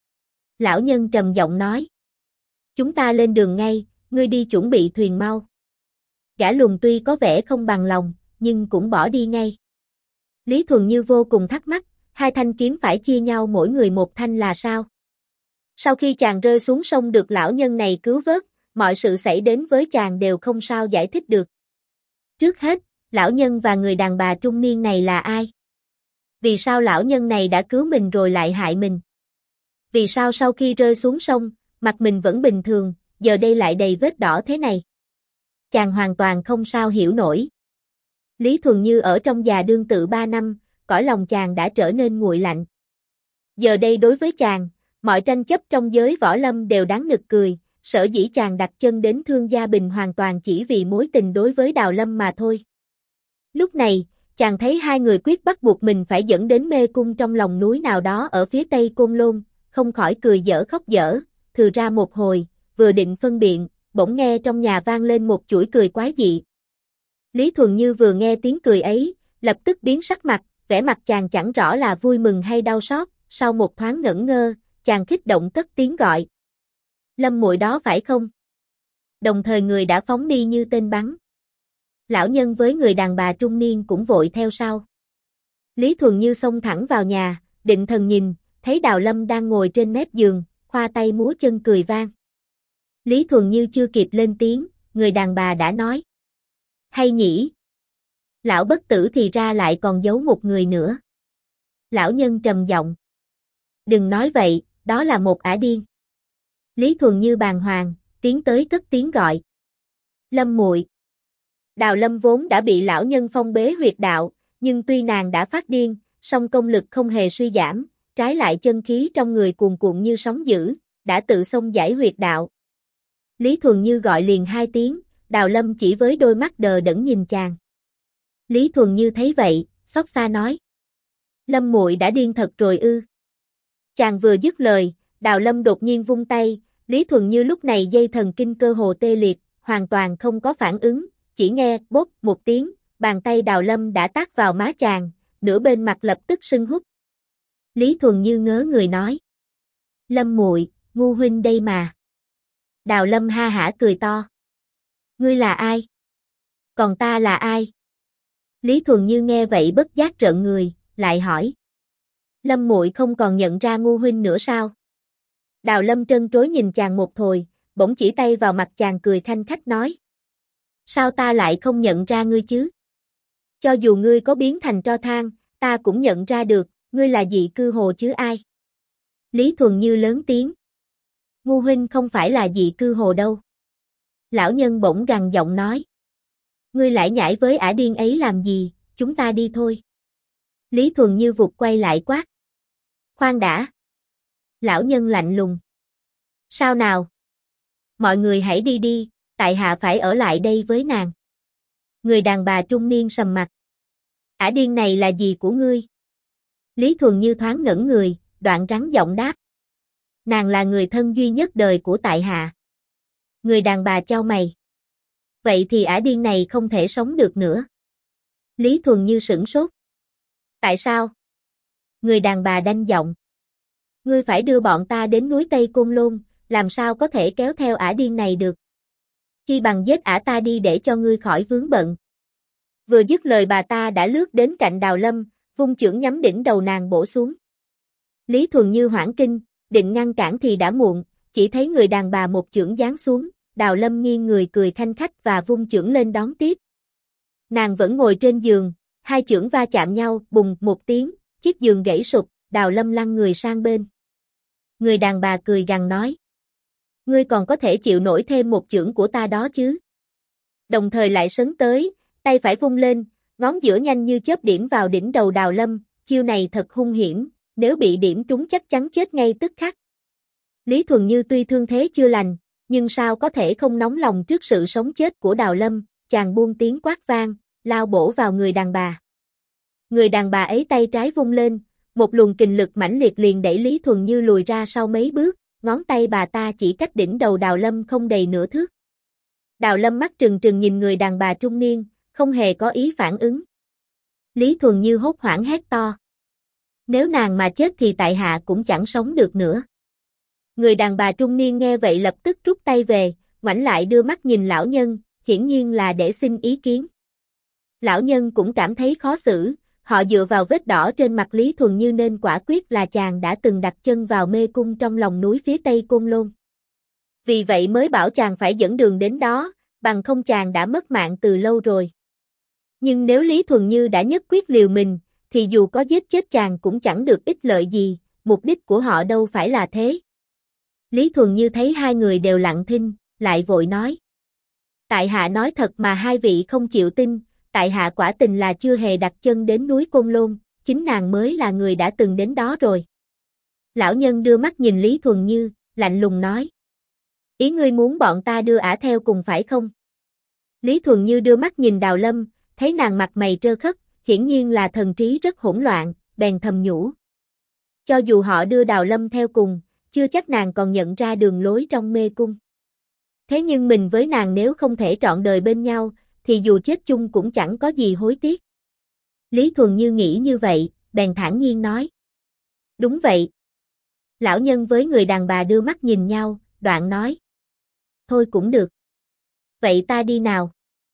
Lão nhân trầm giọng nói. Chúng ta lên đường ngay, ngươi đi chuẩn bị thuyền mau. Gã lùn tuy có vẻ không bằng lòng, nhưng cũng bỏ đi ngay. Lý Thuần Như vô cùng thắc mắc, hai thanh kiếm phải chia nhau mỗi người một thanh là sao? Sau khi chàng rơi xuống sông được lão nhân này cứu vớt, mọi sự xảy đến với chàng đều không sao giải thích được. Trước hết, lão nhân và người đàn bà trung niên này là ai? Vì sao lão nhân này đã cứu mình rồi lại hại mình? Vì sao sau khi rơi xuống sông, mặt mình vẫn bình thường, giờ đây lại đầy vết đỏ thế này? Chàng hoàn toàn không sao hiểu nổi. Lý Thuần Như ở trong già đương tự 3 năm, cõi lòng chàng đã trở nên nguội lạnh. Giờ đây đối với chàng, mọi tranh chấp trong giới võ lâm đều đáng nực cười, sở dĩ chàng đặt chân đến Thương Gia Bình hoàn toàn chỉ vì mối tình đối với Đào Lâm mà thôi. Lúc này, chàng thấy hai người quyết bắt buộc mình phải dẫn đến mê cung trong lòng núi nào đó ở phía tây Côn Lôn, không khỏi cười dở khóc dở, thừ ra một hồi, vừa định phân biện, bỗng nghe trong nhà vang lên một chuỗi cười quái dị. Lý Thuần Như vừa nghe tiếng cười ấy, lập tức biến sắc mặt, vẻ mặt chàng chẳng rõ là vui mừng hay đau xót, sau một thoáng ngẩn ngơ, chàng kích động cất tiếng gọi. Lâm muội đó phải không? Đồng thời người đã phóng đi như tên bắn. Lão nhân với người đàn bà trung niên cũng vội theo sau. Lý Thuần Như xông thẳng vào nhà, định thần nhìn, thấy Đào Lâm đang ngồi trên mép giường, khoa tay múa chân cười vang. Lý Thuần Như chưa kịp lên tiếng, người đàn bà đã nói. Hay nhỉ? Lão bất tử thì ra lại còn giấu một người nữa. Lão nhân trầm giọng. Đừng nói vậy, đó là một ả điên. Lý Thuần Như bàng hoàng, tiến tới cất tiếng gọi. Lâm muội. Đào Lâm vốn đã bị lão nhân phong bế huyệt đạo, nhưng tuy nàng đã phát điên, song công lực không hề suy giảm, trái lại chân khí trong người cuồn cuộn như sóng dữ, đã tự xông giải huyệt đạo. Lý Thuần Như gọi liền hai tiếng, Đào Lâm chỉ với đôi mắt đờ đẫn nhìn chàng. Lý Thuần Như thấy vậy, xót xa nói. Lâm muội đã điên thật rồi ư? Chàng vừa dứt lời, Đào Lâm đột nhiên vung tay, Lý Thuần Như lúc này dây thần kinh cơ hồ tê liệt, hoàn toàn không có phản ứng, chỉ nghe bốp một tiếng, bàn tay Đào Lâm đã tát vào má chàng, nửa bên mặt lập tức sưng húp. Lý Thuần Như ngớ người nói. Lâm muội, ngu huynh đây mà. Đào Lâm ha hả cười to. Ngươi là ai? Còn ta là ai? Lý Thuần Như nghe vậy bất giác rợn người, lại hỏi. Lâm muội không còn nhận ra Ngô huynh nữa sao? Đào Lâm trân trối nhìn chàng một hồi, bỗng chỉ tay vào mặt chàng cười khanh khách nói. Sao ta lại không nhận ra ngươi chứ? Cho dù ngươi có biến thành tro than, ta cũng nhận ra được, ngươi là dị cư hồ chứ ai? Lý Thuần Như lớn tiếng. Ngô huynh không phải là dị cư hồ đâu. Lão nhân bỗng gằn giọng nói. Ngươi lại nhảy với ả điên ấy làm gì, chúng ta đi thôi. Lý Thuần Như vụt quay lại quát. Khoan đã. Lão nhân lạnh lùng. Sao nào? Mọi người hãy đi đi, tại hạ phải ở lại đây với nàng. Người đàn bà trung niên sầm mặt. Ả điên này là gì của ngươi? Lý Thuần Như thoáng ngẩn người, đoạn rắn giọng đáp. Nàng là người thân duy nhất đời của tại hạ. Người đàn bà chau mày. Vậy thì ả điên này không thể sống được nữa. Lý Thuần Như sửng sốt. Tại sao? Người đàn bà đanh giọng. Ngươi phải đưa bọn ta đến núi Tây Côn Lôn, làm sao có thể kéo theo ả điên này được? Chi bằng giết ả ta đi để cho ngươi khỏi vướng bận. Vừa dứt lời bà ta đã lướt đến cạnh Đào Lâm, vung chưởng nhắm đỉnh đầu nàng bổ xuống. Lý Thuần Như hoảng kinh, định ngăn cản thì đã muộn, chỉ thấy người đàn bà một chưởng giáng xuống, Đào Lâm nghiêng người cười khanh khách và vung chưởng lên đón tiếp. Nàng vẫn ngồi trên giường, hai chưởng va chạm nhau, bùng một tiếng, chiếc giường gãy sụp, Đào Lâm lăn người sang bên. Người đàn bà cười gằn nói. Ngươi còn có thể chịu nổi thêm một chưởng của ta đó chứ? Đồng thời lại sấn tới, tay phải vung lên, ngón giữa nhanh như chớp điểm vào đỉnh đầu Đào Lâm, chiêu này thật hung hiểm, nếu bị điểm trúng chắc chắn chết ngay tức khắc. Lý Thuần Như tuy thương thế chưa lành, nhưng sao có thể không nóng lòng trước sự sống chết của Đào Lâm, chàng buông tiếng quát vang, lao bổ vào người đàn bà. Người đàn bà ấy tay trái vung lên, một luồng kình lực mãnh liệt liền đẩy Lý Thuần Như lùi ra sau mấy bước, ngón tay bà ta chỉ cách đỉnh đầu Đào Lâm không đầy nửa thước. Đào Lâm mắt trừng trừng nhìn người đàn bà trung niên, không hề có ý phản ứng. Lý Thuần Như hốt hoảng hét to. Nếu nàng mà chết thì tại hạ cũng chẳng sống được nữa. Người đàn bà trung niên nghe vậy lập tức rút tay về, ngoảnh lại đưa mắt nhìn lão nhân, hiển nhiên là để xin ý kiến. Lão nhân cũng cảm thấy khó xử, họ dựa vào vết đỏ trên mặt Lý Thuần Như nên quả quyết là chàng đã từng đặt chân vào mê cung trong lòng núi phía Tây Côn Lôn. Vì vậy mới bảo chàng phải dẫn đường đến đó, bằng không chàng đã mất mạng từ lâu rồi. Nhưng nếu Lý Thuần Như đã nhất quyết liều mình, thì dù có giết chết chàng cũng chẳng được ích lợi gì, mục đích của họ đâu phải là thế. Lý Thuần Như thấy hai người đều lặng thinh, lại vội nói. Tại hạ nói thật mà hai vị không chịu tin, tại hạ quả tình là chưa hề đặt chân đến núi Côn Lôn, chính nàng mới là người đã từng đến đó rồi. Lão nhân đưa mắt nhìn Lý Thuần Như, lạnh lùng nói. Ý ngươi muốn bọn ta đưa ả theo cùng phải không? Lý Thuần Như đưa mắt nhìn Đào Lâm, thấy nàng mặt mày trơ khất, hiển nhiên là thần trí rất hỗn loạn, bèn thầm nhủ. Cho dù họ đưa Đào Lâm theo cùng, chưa chắc nàng còn nhận ra đường lối trong mê cung. Thế nhưng mình với nàng nếu không thể trọn đời bên nhau, thì dù chết chung cũng chẳng có gì hối tiếc. Lý Thuần Như nghĩ như vậy, bèn thản nhiên nói. Đúng vậy. Lão nhân với người đàn bà đưa mắt nhìn nhau, đoạn nói. Thôi cũng được. Vậy ta đi nào.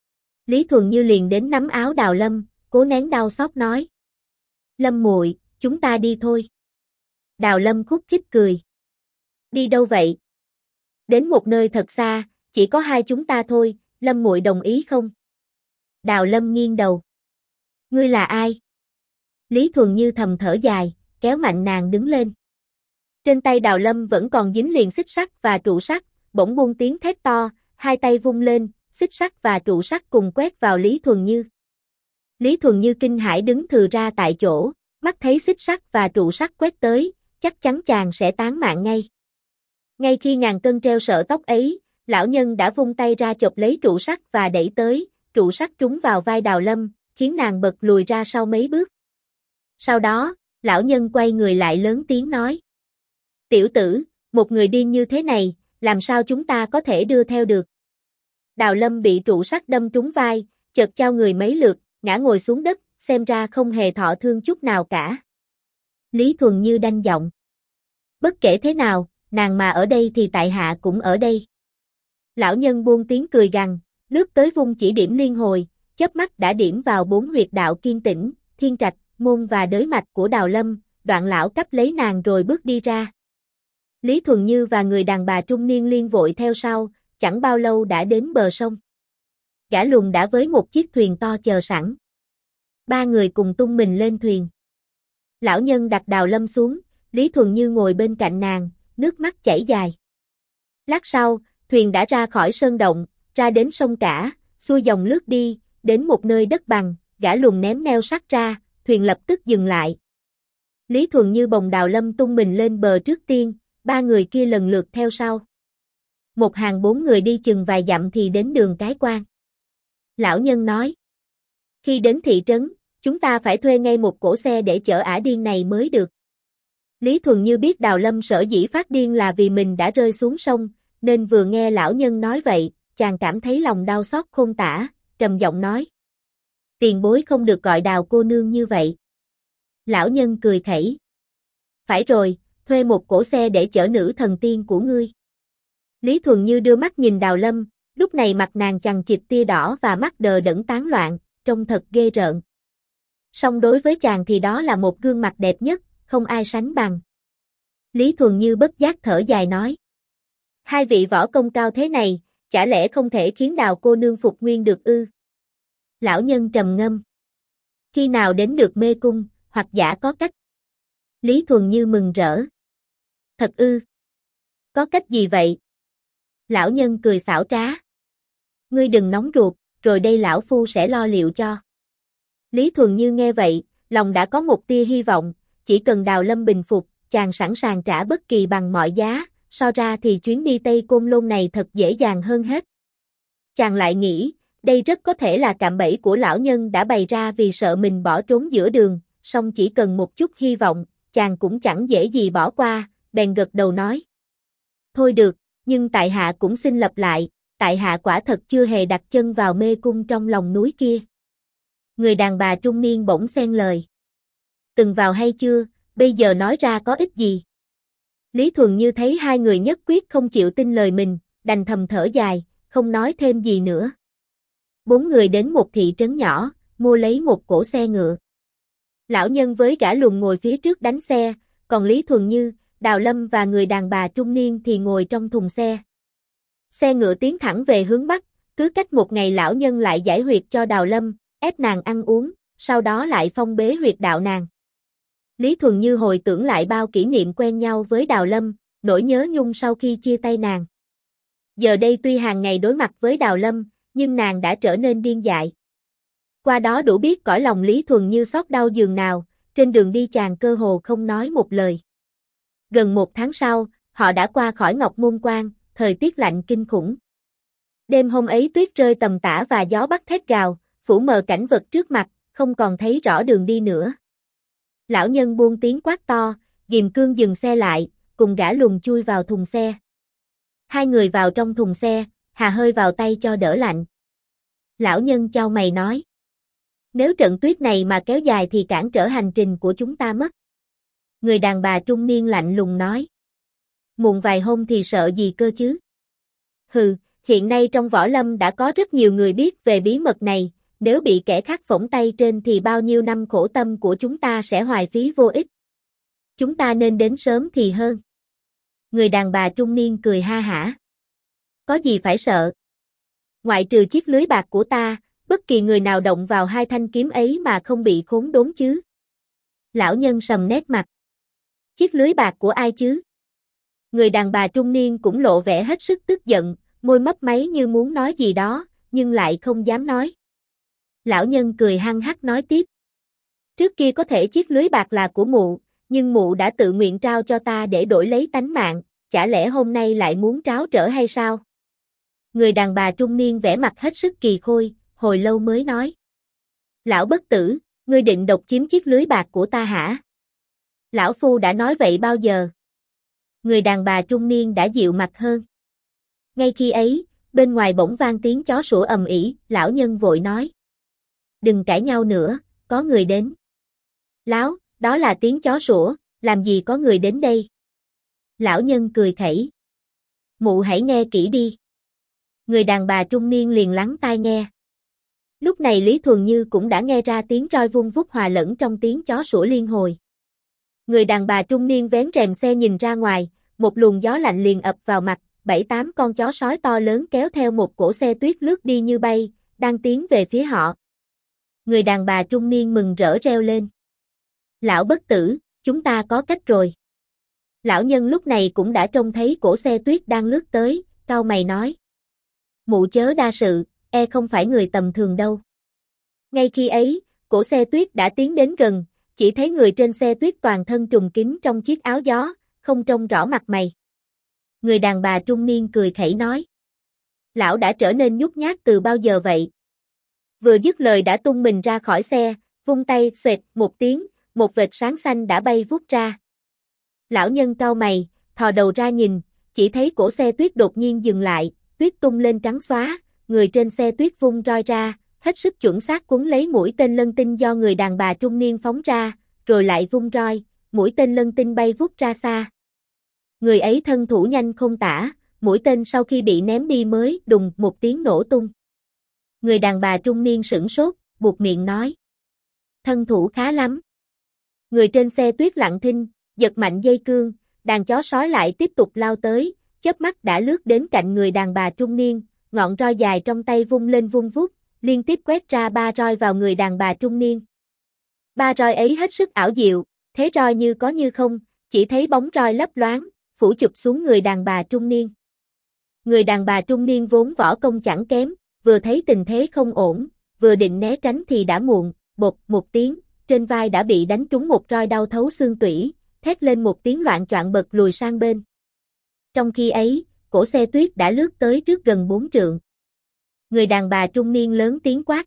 Lý Thuần Như liền đến nắm áo Đào Lâm, cố nén đau xót nói. Lâm muội, chúng ta đi thôi. Đào Lâm khúc khích cười. Đi đâu vậy? Đến một nơi thật xa, chỉ có hai chúng ta thôi, Lâm muội đồng ý không? Đào Lâm nghiêng đầu. Ngươi là ai? Lý Thuần Như thầm thở dài, kéo mạnh nàng đứng lên. Trên tay Đào Lâm vẫn còn dính liền xích sắt và trụ sắt, bỗng buông tiếng thét to, hai tay vung lên, xích sắt và trụ sắt cùng quét vào Lý Thuần Như. Lý Thuần Như kinh hãi đứng thừ ra tại chỗ, mắt thấy xích sắt và trụ sắt quét tới, chắc chắn chàng sẽ tán mạng ngay. Ngay khi ngàn cân treo sợi tóc ấy, lão nhân đã vung tay ra chộp lấy trụ sắt và đẩy tới, trụ sắt trúng vào vai Đào Lâm, khiến nàng bật lùi ra sau mấy bước. Sau đó, lão nhân quay người lại lớn tiếng nói. Tiểu tử, một người điên như thế này, làm sao chúng ta có thể đưa theo được? Đào Lâm bị trụ sắt đâm trúng vai, chợt chao người mấy lượt, ngã ngồi xuống đất, xem ra không hề thọ thương chút nào cả. Lý Thuần Như đanh giọng. Bất kể thế nào, nàng mà ở đây thì tại hạ cũng ở đây. Lão nhân buông tiếng cười gằn, lướt tới vung chỉ điểm liên hồi, chớp mắt đã điểm vào 4 huyệt đạo kiên tĩnh, thiên trạch, môn và đới mạch của Đào Lâm, Đoạn lão cấp lấy nàng rồi bước đi ra. Lý Thuần Như và người đàn bà trung niên liên vội theo sau, chẳng bao lâu đã đến bờ sông. Gã lùn đã với một chiếc thuyền to chờ sẵn. Ba người cùng tung mình lên thuyền. Lão nhân đặt Đào Lâm xuống, Lý Thuần Như ngồi bên cạnh nàng, nước mắt chảy dài. Lát sau, thuyền đã ra khỏi sơn động, ra đến sông cả, xuôi dòng lướt đi, đến một nơi đất bằng, gã lùn ném neo sắt ra, thuyền lập tức dừng lại. Lý Thuần Như bồng Đào Lâm tung mình lên bờ trước tiên, ba người kia lần lượt theo sau. Một hàng 4 người đi chừng vài dặm thì đến đường Cái Quan. Lão nhân nói, khi đến thị trấn, chúng ta phải thuê ngay một cỗ xe để chở ả điên này mới được. Lý Thuần Như biết Đào Lâm sở dĩ phát điên là vì mình đã rơi xuống sông, nên vừa nghe lão nhân nói vậy, chàng cảm thấy lòng đau xót khôn tả, trầm giọng nói. Tiền bối không được gọi Đào cô nương như vậy. Lão nhân cười khẩy. Phải rồi, thuê một cỗ xe để chở nữ thần tiên của ngươi. Lý Thuần Như đưa mắt nhìn Đào Lâm, lúc này mặt nàng chằng chịt tia đỏ và mắt đờ đẫn tán loạn, trông thật ghê rợn. Song đối với chàng thì đó là một gương mặt đẹp nhất, không ai sánh bằng. Lý Thuần Như bất giác thở dài nói. Hai vị võ công cao thế này, chả lẽ không thể khiến Đào cô nương phục nguyên được ư? Lão nhân trầm ngâm. Khi nào đến được mê cung, hoặc giả có cách. Lý Thuần Như mừng rỡ. Thật ư? Có cách gì vậy? Lão nhân cười xảo trá. Ngươi đừng nóng ruột, rồi đây lão phu sẽ lo liệu cho. Lý Thuần Như nghe vậy, lòng đã có một tia hy vọng, chỉ cần Đào Lâm bình phục, chàng sẵn sàng trả bất kỳ bằng mọi giá, so ra thì chuyến đi Tây Côn Lôn này thật dễ dàng hơn hết. Chàng lại nghĩ, đây rất có thể là cạm bẫy của lão nhân đã bày ra vì sợ mình bỏ trốn giữa đường, song chỉ cần một chút hy vọng, chàng cũng chẳng dễ gì bỏ qua, bèn gật đầu nói. Thôi được, nhưng tại hạ cũng xin lặp lại, tại hạ quả thật chưa hề đặt chân vào mê cung trong lòng núi kia. Người đàn bà trung niên bỗng xen lời. Từng vào hay chưa, bây giờ nói ra có ích gì? Lý Thuần Như thấy hai người nhất quyết không chịu tin lời mình, đành thầm thở dài, không nói thêm gì nữa. 4 người đến một thị trấn nhỏ, mua lấy một cỗ xe ngựa. Lão nhân với gã lùn ngồi phía trước đánh xe, còn Lý Thuần Như, Đào Lâm và người đàn bà trung niên thì ngồi trong thùng xe. Xe ngựa tiến thẳng về hướng Bắc, cứ cách một ngày lão nhân lại giải huyệt cho Đào Lâm, ép nàng ăn uống, sau đó lại phong bế huyệt đạo nàng. Lý Thuần Như hồi tưởng lại bao kỷ niệm quen nhau với Đào Lâm, nỗi nhớ nhung sau khi chia tay nàng. Giờ đây tuy hàng ngày đối mặt với Đào Lâm, nhưng nàng đã trở nên điên dại. Qua đó đủ biết cõi lòng Lý Thuần Như xót đau giường nào, trên đường đi chàng cơ hồ không nói một lời. Gần 1 tháng sau, họ đã qua khỏi Ngọc Môn Quan, thời tiết lạnh kinh khủng. Đêm hôm ấy tuyết rơi tầm tã và gió bắc thét gào, phủ mờ cảnh vật trước mặt, không còn thấy rõ đường đi nữa. Lão nhân buông tiếng quát to, ghim cương dừng xe lại, cùng gã lùn chui vào thùng xe. Hai người vào trong thùng xe, hà hơi vào tay cho đỡ lạnh. Lão nhân chau mày nói. Nếu trận tuyết này mà kéo dài thì cản trở hành trình của chúng ta mất. Người đàn bà trung niên lạnh lùng nói. Muộn vài hôm thì sợ gì cơ chứ? Hừ, hiện nay trong võ lâm đã có rất nhiều người biết về bí mật này, nếu bị kẻ khác phỏng tay trên thì bao nhiêu năm khổ tâm của chúng ta sẽ hoài phí vô ích. Chúng ta nên đến sớm thì hơn. Người đàn bà trung niên cười ha hả. Có gì phải sợ? Ngoại trừ chiếc lưới bạc của ta, bất kỳ người nào động vào 2 thanh kiếm ấy mà không bị khốn đốn chứ. Lão nhân sầm nét mặt. Chiếc lưới bạc của ai chứ? Người đàn bà trung niên cũng lộ vẻ hết sức tức giận, môi mấp máy như muốn nói gì đó, nhưng lại không dám nói. Lão nhân cười hăng hắc nói tiếp. Trước kia có thể chiếc lưới bạc là của mụ, nhưng mụ đã tự nguyện trao cho ta để đổi lấy tánh mạng, chả lẽ hôm nay lại muốn tráo trở hay sao? Người đàn bà trung niên vẻ mặt hết sức kỳ khôi, hồi lâu mới nói. Lão bất tử, ngươi định độc chiếm chiếc lưới bạc của ta hả? Lão phu đã nói vậy bao giờ? Người đàn bà trung niên đã dịu mặt hơn. Ngay khi ấy, bên ngoài bỗng vang tiếng chó sủa ầm ĩ, lão nhân vội nói. Đừng cãi nhau nữa, có người đến. Láo, đó là tiếng chó sủa, làm gì có người đến đây? Lão nhân cười khẩy. Mụ hãy nghe kỹ đi. Người đàn bà trung niên liền lắng tai nghe. Lúc này Lý Thuần Như cũng đã nghe ra tiếng roi vung vút hòa lẫn trong tiếng chó sủa liên hồi. Người đàn bà trung niên vén rèm xe nhìn ra ngoài, một luồng gió lạnh liền ập vào mặt, 7-8 con chó sói to lớn kéo theo một cỗ xe tuyết lướt đi như bay, đang tiến về phía họ. Người đàn bà trung niên mừng rỡ reo lên. Lão bất tử, chúng ta có cách rồi. Lão nhân lúc này cũng đã trông thấy cỗ xe tuyết đang lướt tới, cau mày nói. Mụ chớ đa sự, không phải người tầm thường đâu. Ngay khi ấy, cỗ xe tuyết đã tiến đến gần, chỉ thấy người trên xe tuyết toàn thân trùm kín trong chiếc áo gió, không trông rõ mặt mày. Người đàn bà trung niên cười khẩy nói. Lão đã trở nên nhút nhát từ bao giờ vậy? Vừa dứt lời đã tung mình ra khỏi xe, vung tay xoẹt một tiếng, một vệt sáng xanh đã bay vút ra. Lão nhân cau mày, thò đầu ra nhìn, chỉ thấy cỗ xe tuyết đột nhiên dừng lại, tuyết tung lên trắng xóa, người trên xe tuyết vung roi ra, hết sức chuẩn xác cuốn lấy mũi tên lân tinh do người đàn bà trung niên phóng ra, rồi lại vung roi, mũi tên lân tinh bay vút ra xa. Người ấy thân thủ nhanh không tả, mũi tên sau khi bị ném đi mới đùng một tiếng nổ tung. Người đàn bà trung niên sửng sốt, buột miệng nói. Thân thủ khá lắm. Người trên xe tuyết lặng thinh, giật mạnh dây cương, đàn chó sói lại tiếp tục lao tới, chớp mắt đã lướt đến cạnh người đàn bà trung niên, ngọn roi dài trong tay vung lên vung vút, liên tiếp quét ra 3 roi vào người đàn bà trung niên. 3 roi ấy hết sức ảo diệu, thế roi như có như không, chỉ thấy bóng roi lấp loáng, phủ chụp xuống người đàn bà trung niên. Người đàn bà trung niên vốn võ công chẳng kém, vừa thấy tình thế không ổn, vừa định né tránh thì đã muộn, bột một tiếng, trên vai đã bị đánh trúng một roi đau thấu xương tủy, thét lên một tiếng loạn choạng bật lùi sang bên. Trong khi ấy, cỗ xe tuyết đã lướt tới trước gần 4 trượng. Người đàn bà trung niên lớn tiếng quát.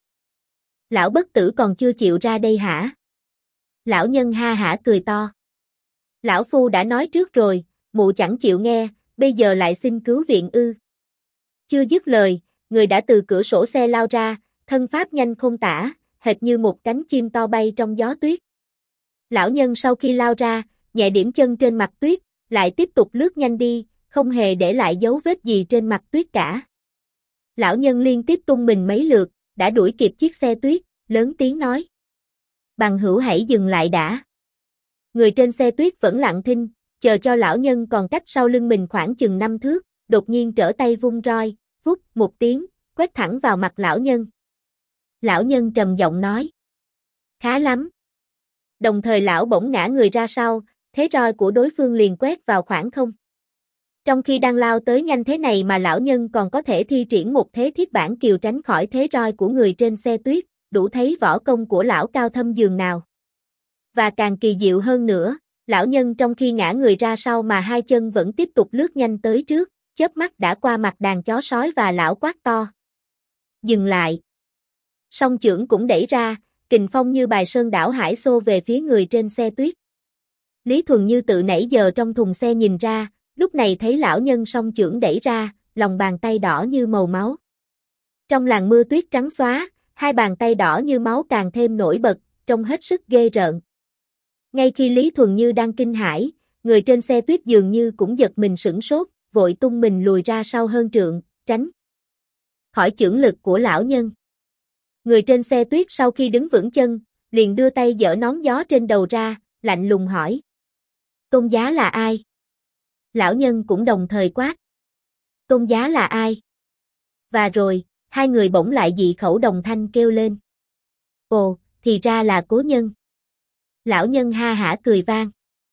Lão bất tử còn chưa chịu ra đây hả? Lão nhân ha hả cười to. Lão phu đã nói trước rồi, mụ chẳng chịu nghe, bây giờ lại xin cứu viện ư. Chưa dứt lời, người đã từ cửa sổ xe lao ra, thân pháp nhanh không tả, hệt như một cánh chim to bay trong gió tuyết. Lão nhân sau khi lao ra, nhẹ điểm chân trên mặt tuyết, lại tiếp tục lướt nhanh đi, không hề để lại dấu vết gì trên mặt tuyết cả. Lão nhân liên tiếp tung mình mấy lượt, đã đuổi kịp chiếc xe tuyết, lớn tiếng nói. Bằng hữu hãy dừng lại đã. Người trên xe tuyết vẫn lặng thinh, chờ cho lão nhân còn cách sau lưng mình khoảng chừng 5 thước, đột nhiên trở tay vung roi, vút một tiếng, quét thẳng vào mặt lão nhân. Lão nhân trầm giọng nói. Khá lắm. Đồng thời lão bỗng ngã người ra sau, thế roi của đối phương liền quét vào khoảng không. Trong khi đang lao tới nhanh thế này mà lão nhân còn có thể thi triển một thế thiết bản kiều tránh khỏi thế roi của người trên xe tuyết, đủ thấy võ công của lão cao thâm dường nào. Và càng kỳ diệu hơn nữa, lão nhân trong khi ngã người ra sau mà hai chân vẫn tiếp tục lướt nhanh tới trước, chớp mắt đã qua mặt đàn chó sói và lão quát to. Dừng lại. Song chưởng cũng đẩy ra, kình phong như bài sơn đảo hải xô về phía người trên xe tuyết. Lý Thuần Như tự nãy giờ trong thùng xe nhìn ra, lúc này thấy lão nhân song chưởng đẩy ra, lòng bàn tay đỏ như màu máu. Trong làn mưa tuyết trắng xóa, hai bàn tay đỏ như máu càng thêm nổi bật, trông hết sức ghê rợn. Ngay khi Lý Thuần Như đang kinh hãi, người trên xe tuyết dường như cũng giật mình sửng sốt, vội tung mình lùi ra sau hơn trượng, tránh khỏi chưởng lực của lão nhân. Người trên xe tuyết sau khi đứng vững chân, liền đưa tay giở nón gió trên đầu ra, lạnh lùng hỏi. Tôn giá là ai? Lão nhân cũng đồng thời quát. Tôn giá là ai? Và rồi, hai người bỗng lại dị khẩu đồng thanh kêu lên. Ồ, thì ra là Cố Nhân. Lão nhân ha hả cười vang.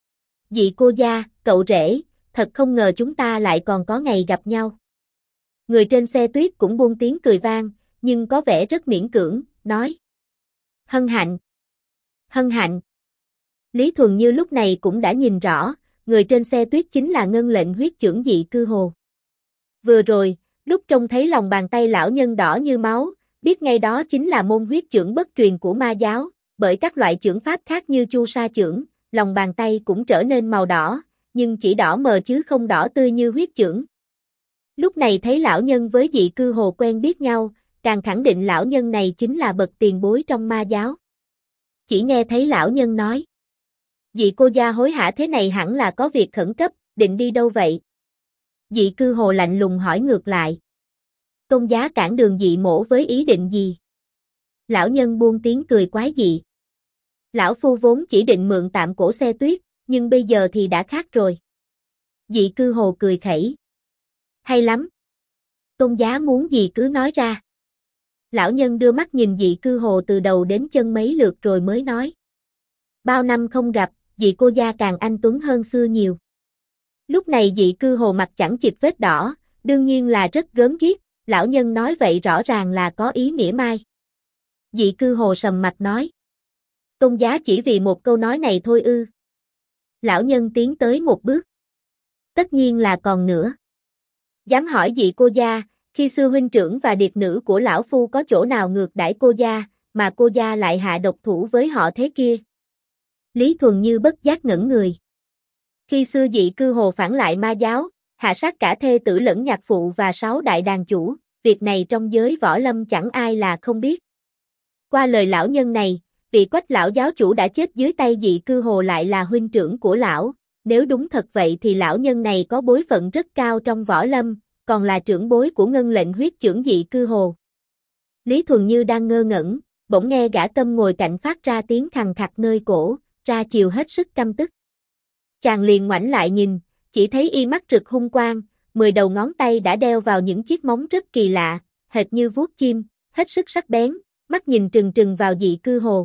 Dị cô gia, cậu rể, thật không ngờ chúng ta lại còn có ngày gặp nhau. Người trên xe tuyết cũng buông tiếng cười vang, nhưng có vẻ rất miễn cưỡng, nói. Hân hạnh. Hân hạnh. Lý Thuần Như lúc này cũng đã nhìn rõ, người trên xe tuyết chính là ngân lệnh huyết chưởng Dị Cư Hồ. Vừa rồi, lúc trông thấy lòng bàn tay lão nhân đỏ như máu, biết ngay đó chính là môn huyết chưởng bất truyền của ma giáo, bởi các loại chưởng pháp khác như chu sa chưởng, lòng bàn tay cũng trở nên màu đỏ, nhưng chỉ đỏ mờ chứ không đỏ tươi như huyết chưởng. Lúc này thấy lão nhân với Dị Cư Hồ quen biết nhau, càng khẳng định lão nhân này chính là bậc tiền bối trong ma giáo. Chỉ nghe thấy lão nhân nói. Dị cô gia hối hả thế này hẳn là có việc khẩn cấp, định đi đâu vậy? Dị Cư Hồ lạnh lùng hỏi ngược lại. Tôn giá cản đường Dị mỗ với ý định gì? Lão nhân buông tiếng cười quái dị. Lão phu vốn chỉ định mượn tạm cổ xe tuyết, nhưng bây giờ thì đã khác rồi. Dị Cư Hồ cười khẩy. Hay lắm. Tôn giá muốn gì cứ nói ra. Lão nhân đưa mắt nhìn Dị Cư Hồ từ đầu đến chân mấy lượt rồi mới nói. Bao năm không gặp, Dị cô gia càng anh tuấn hơn xưa nhiều. Lúc này Dị Cư Hồ mặt chẳng chịt vết đỏ, đương nhiên là rất gớm ghiếc, lão nhân nói vậy rõ ràng là có ý mỉa mai. Dị Cư Hồ sầm mặt nói. Tôn giá chỉ vì một câu nói này thôi ư. Lão nhân tiến tới một bước. Tất nhiên là còn nữa. Dám hỏi Dị cô gia, khi xưa huynh trưởng và điệt nữ của lão phu có chỗ nào ngược đãi cô gia, mà cô gia lại hạ độc thủ với họ thế kia? Lý Thuần Như bất giác ngẩn người. Khi xưa Dị Cư Hồ phản lại ma giáo, hạ sát cả thê tử lẫn nhạc phụ và 6 đại đàn chủ, việc này trong giới võ lâm chẳng ai là không biết. Qua lời lão nhân này, vị Quách lão giáo chủ đã chết dưới tay Dị Cư Hồ lại là huynh trưởng của lão, nếu đúng thật vậy thì lão nhân này có bối phận rất cao trong võ lâm, còn là trưởng bối của ngân lệnh huyết trưởng Dị Cư Hồ. Lý Thuần Như đang ngơ ngẩn, bỗng nghe gã Câm ngồi cạnh phát ra tiếng khằng khặc nơi cổ, ra chiều hết sức căm tức. Chàng liền ngoảnh lại nhìn, chỉ thấy y mắt rực hung quang, 10 đầu ngón tay đã đeo vào những chiếc móng rất kỳ lạ, hệt như vuốt chim, hết sức sắc bén, mắt nhìn trừng trừng vào Dị Cư Hồ.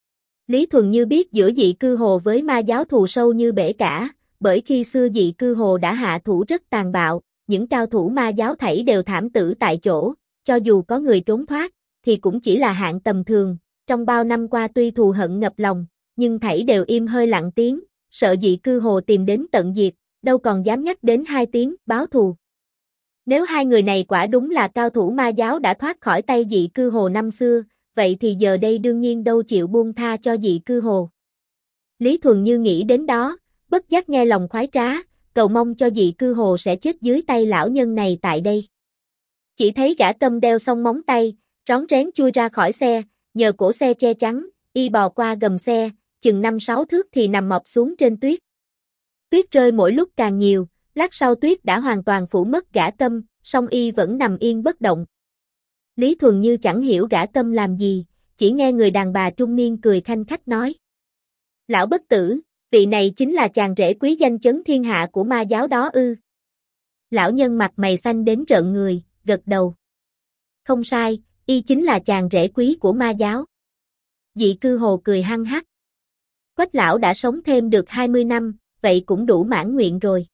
Lý Thuần Như biết giữa Dị Cư Hồ với ma giáo thù sâu như bể cả, bởi khi xưa Dị Cư Hồ đã hạ thủ rất tàn bạo, những cao thủ ma giáo thảy đều thảm tử tại chỗ, cho dù có người trốn thoát, thì cũng chỉ là hạng tầm thường, trong bao năm qua tuy thù hận ngập lòng, nhưng thảy đều im hơi lặng tiếng, sợ Dị Cư Hồ tìm đến tận diệt, đâu còn dám nhắc đến 2 tiếng báo thù. Nếu 2 người này quả đúng là cao thủ ma giáo đã thoát khỏi tay Dị Cư Hồ năm xưa, vậy thì giờ đây đương nhiên đâu chịu buông tha cho Dị Cư Hồ. Lý Thuần Như nghĩ đến đó, bất giác nghe lòng khoái trá, cầu mong cho Dị Cư Hồ sẽ chết dưới tay lão nhân này tại đây. Chỉ thấy gã Câm đeo xong móng tay, rón rén chui ra khỏi xe, nhờ cổ xe che chắn, y bò qua gầm xe, chừng 5-6 thước thì nằm mọp xuống trên tuyết. Tuyết rơi mỗi lúc càng nhiều, lát sau tuyết đã hoàn toàn phủ mất gã Câm, song y vẫn nằm yên bất động. Lý Thuần Như chẳng hiểu gã Câm làm gì, chỉ nghe người đàn bà trung niên cười khanh khách nói. Lão bất tử, vị này chính là chàng rể quý danh chấn thiên hạ của ma giáo đó ư? Lão nhân mặt mày xanh đến rợn người, gật đầu. Không sai, y chính là chàng rể quý của ma giáo. Dị Cư Hồ cười hăng hắc. Quách lão đã sống thêm được 20 năm, vậy cũng đủ mãn nguyện rồi.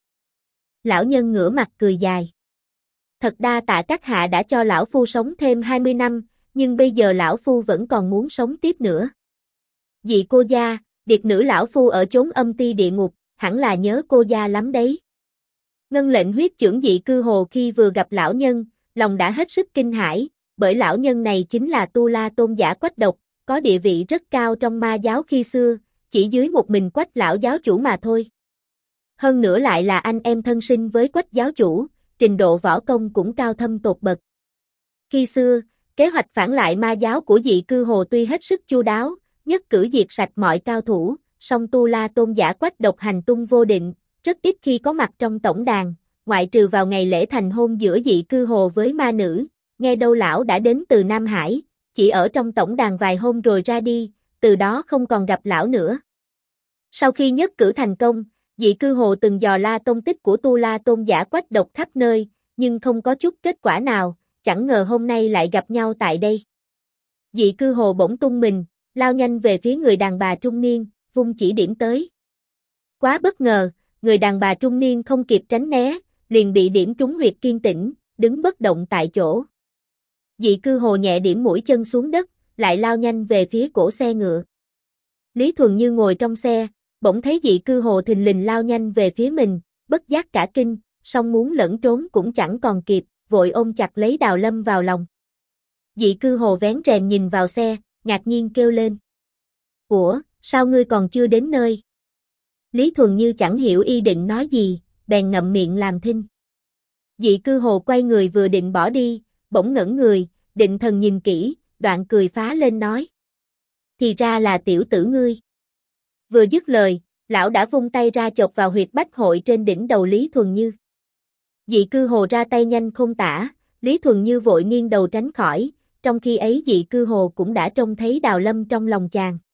Lão nhân ngửa mặt cười dài. Thật đa tạ các hạ đã cho lão phu sống thêm 20 năm, nhưng bây giờ lão phu vẫn còn muốn sống tiếp nữa. Dị cô gia, điệt nữ lão phu ở chốn âm ti địa ngục, hẳn là nhớ cô gia lắm đấy. Ngân lệnh huyết trưởng Dị Cư Hồ khi vừa gặp lão nhân, lòng đã hết sức kinh hãi, bởi lão nhân này chính là Tu La tôn giả Quách Độc, có địa vị rất cao trong ma giáo khi xưa, chỉ dưới một mình Quách lão giáo chủ mà thôi. Hơn nữa lại là anh em thân sinh với Quách giáo chủ, trình độ võ công cũng cao thâm tột bậc. Khi xưa, kế hoạch phản lại ma giáo của Dị Cư Hồ tuy hết sức chu đáo, nhất cử diệt sạch mọi cao thủ, song Tu La tôn giả Quách Độc hành tung vô định, rất ít khi có mặt trong tổng đàn, ngoại trừ vào ngày lễ thành hôn giữa Dị Cư Hồ với ma nữ, nghe đâu lão đã đến từ Nam Hải, chỉ ở trong tổng đàn vài hôm rồi ra đi, từ đó không còn gặp lão nữa. Sau khi nhất cử thành công, Dị Cư Hồ từng dò la tông tích của Tu La tôn giả Quách Độc khắp nơi, nhưng không có chút kết quả nào, chẳng ngờ hôm nay lại gặp nhau tại đây. Dị Cư Hồ bỗng tung mình, lao nhanh về phía người đàn bà trung niên, vung chỉ điểm tới. Quá bất ngờ, người đàn bà trung niên không kịp tránh né, liền bị điểm trúng huyệt kiên tĩnh, đứng bất động tại chỗ. Dị Cư Hồ nhẹ điểm mũi chân xuống đất, lại lao nhanh về phía cổ xe ngựa. Lý Thuần Như ngồi trong xe, bỗng thấy Dị Cư Hồ thình lình lao nhanh về phía mình, bất giác cả kinh, song muốn lẫn trốn cũng chẳng còn kịp, vội ôm chặt lấy Đào Lâm vào lòng. Dị Cư Hồ vén rèm nhìn vào xe, ngạc nhiên kêu lên. Ủa, sao ngươi còn chưa đến nơi? Lý Thuần Như chẳng hiểu y định nói gì, bèn ngậm miệng làm thinh. Dị Cư Hồ quay người vừa định bỏ đi, bỗng ngẩn người, định thần nhìn kỹ, đoạn cười phá lên nói. Thì ra là tiểu tử ngươi. Vừa dứt lời, lão đã vung tay ra chộp vào huyệt bách hội trên đỉnh đầu Lý Thuần Như. Dị Cư Hồ ra tay nhanh không tả, Lý Thuần Như vội nghiêng đầu tránh khỏi, Trong khi ấy dị cư hồ cũng đã trông thấy Đào Lâm trong lòng chàng.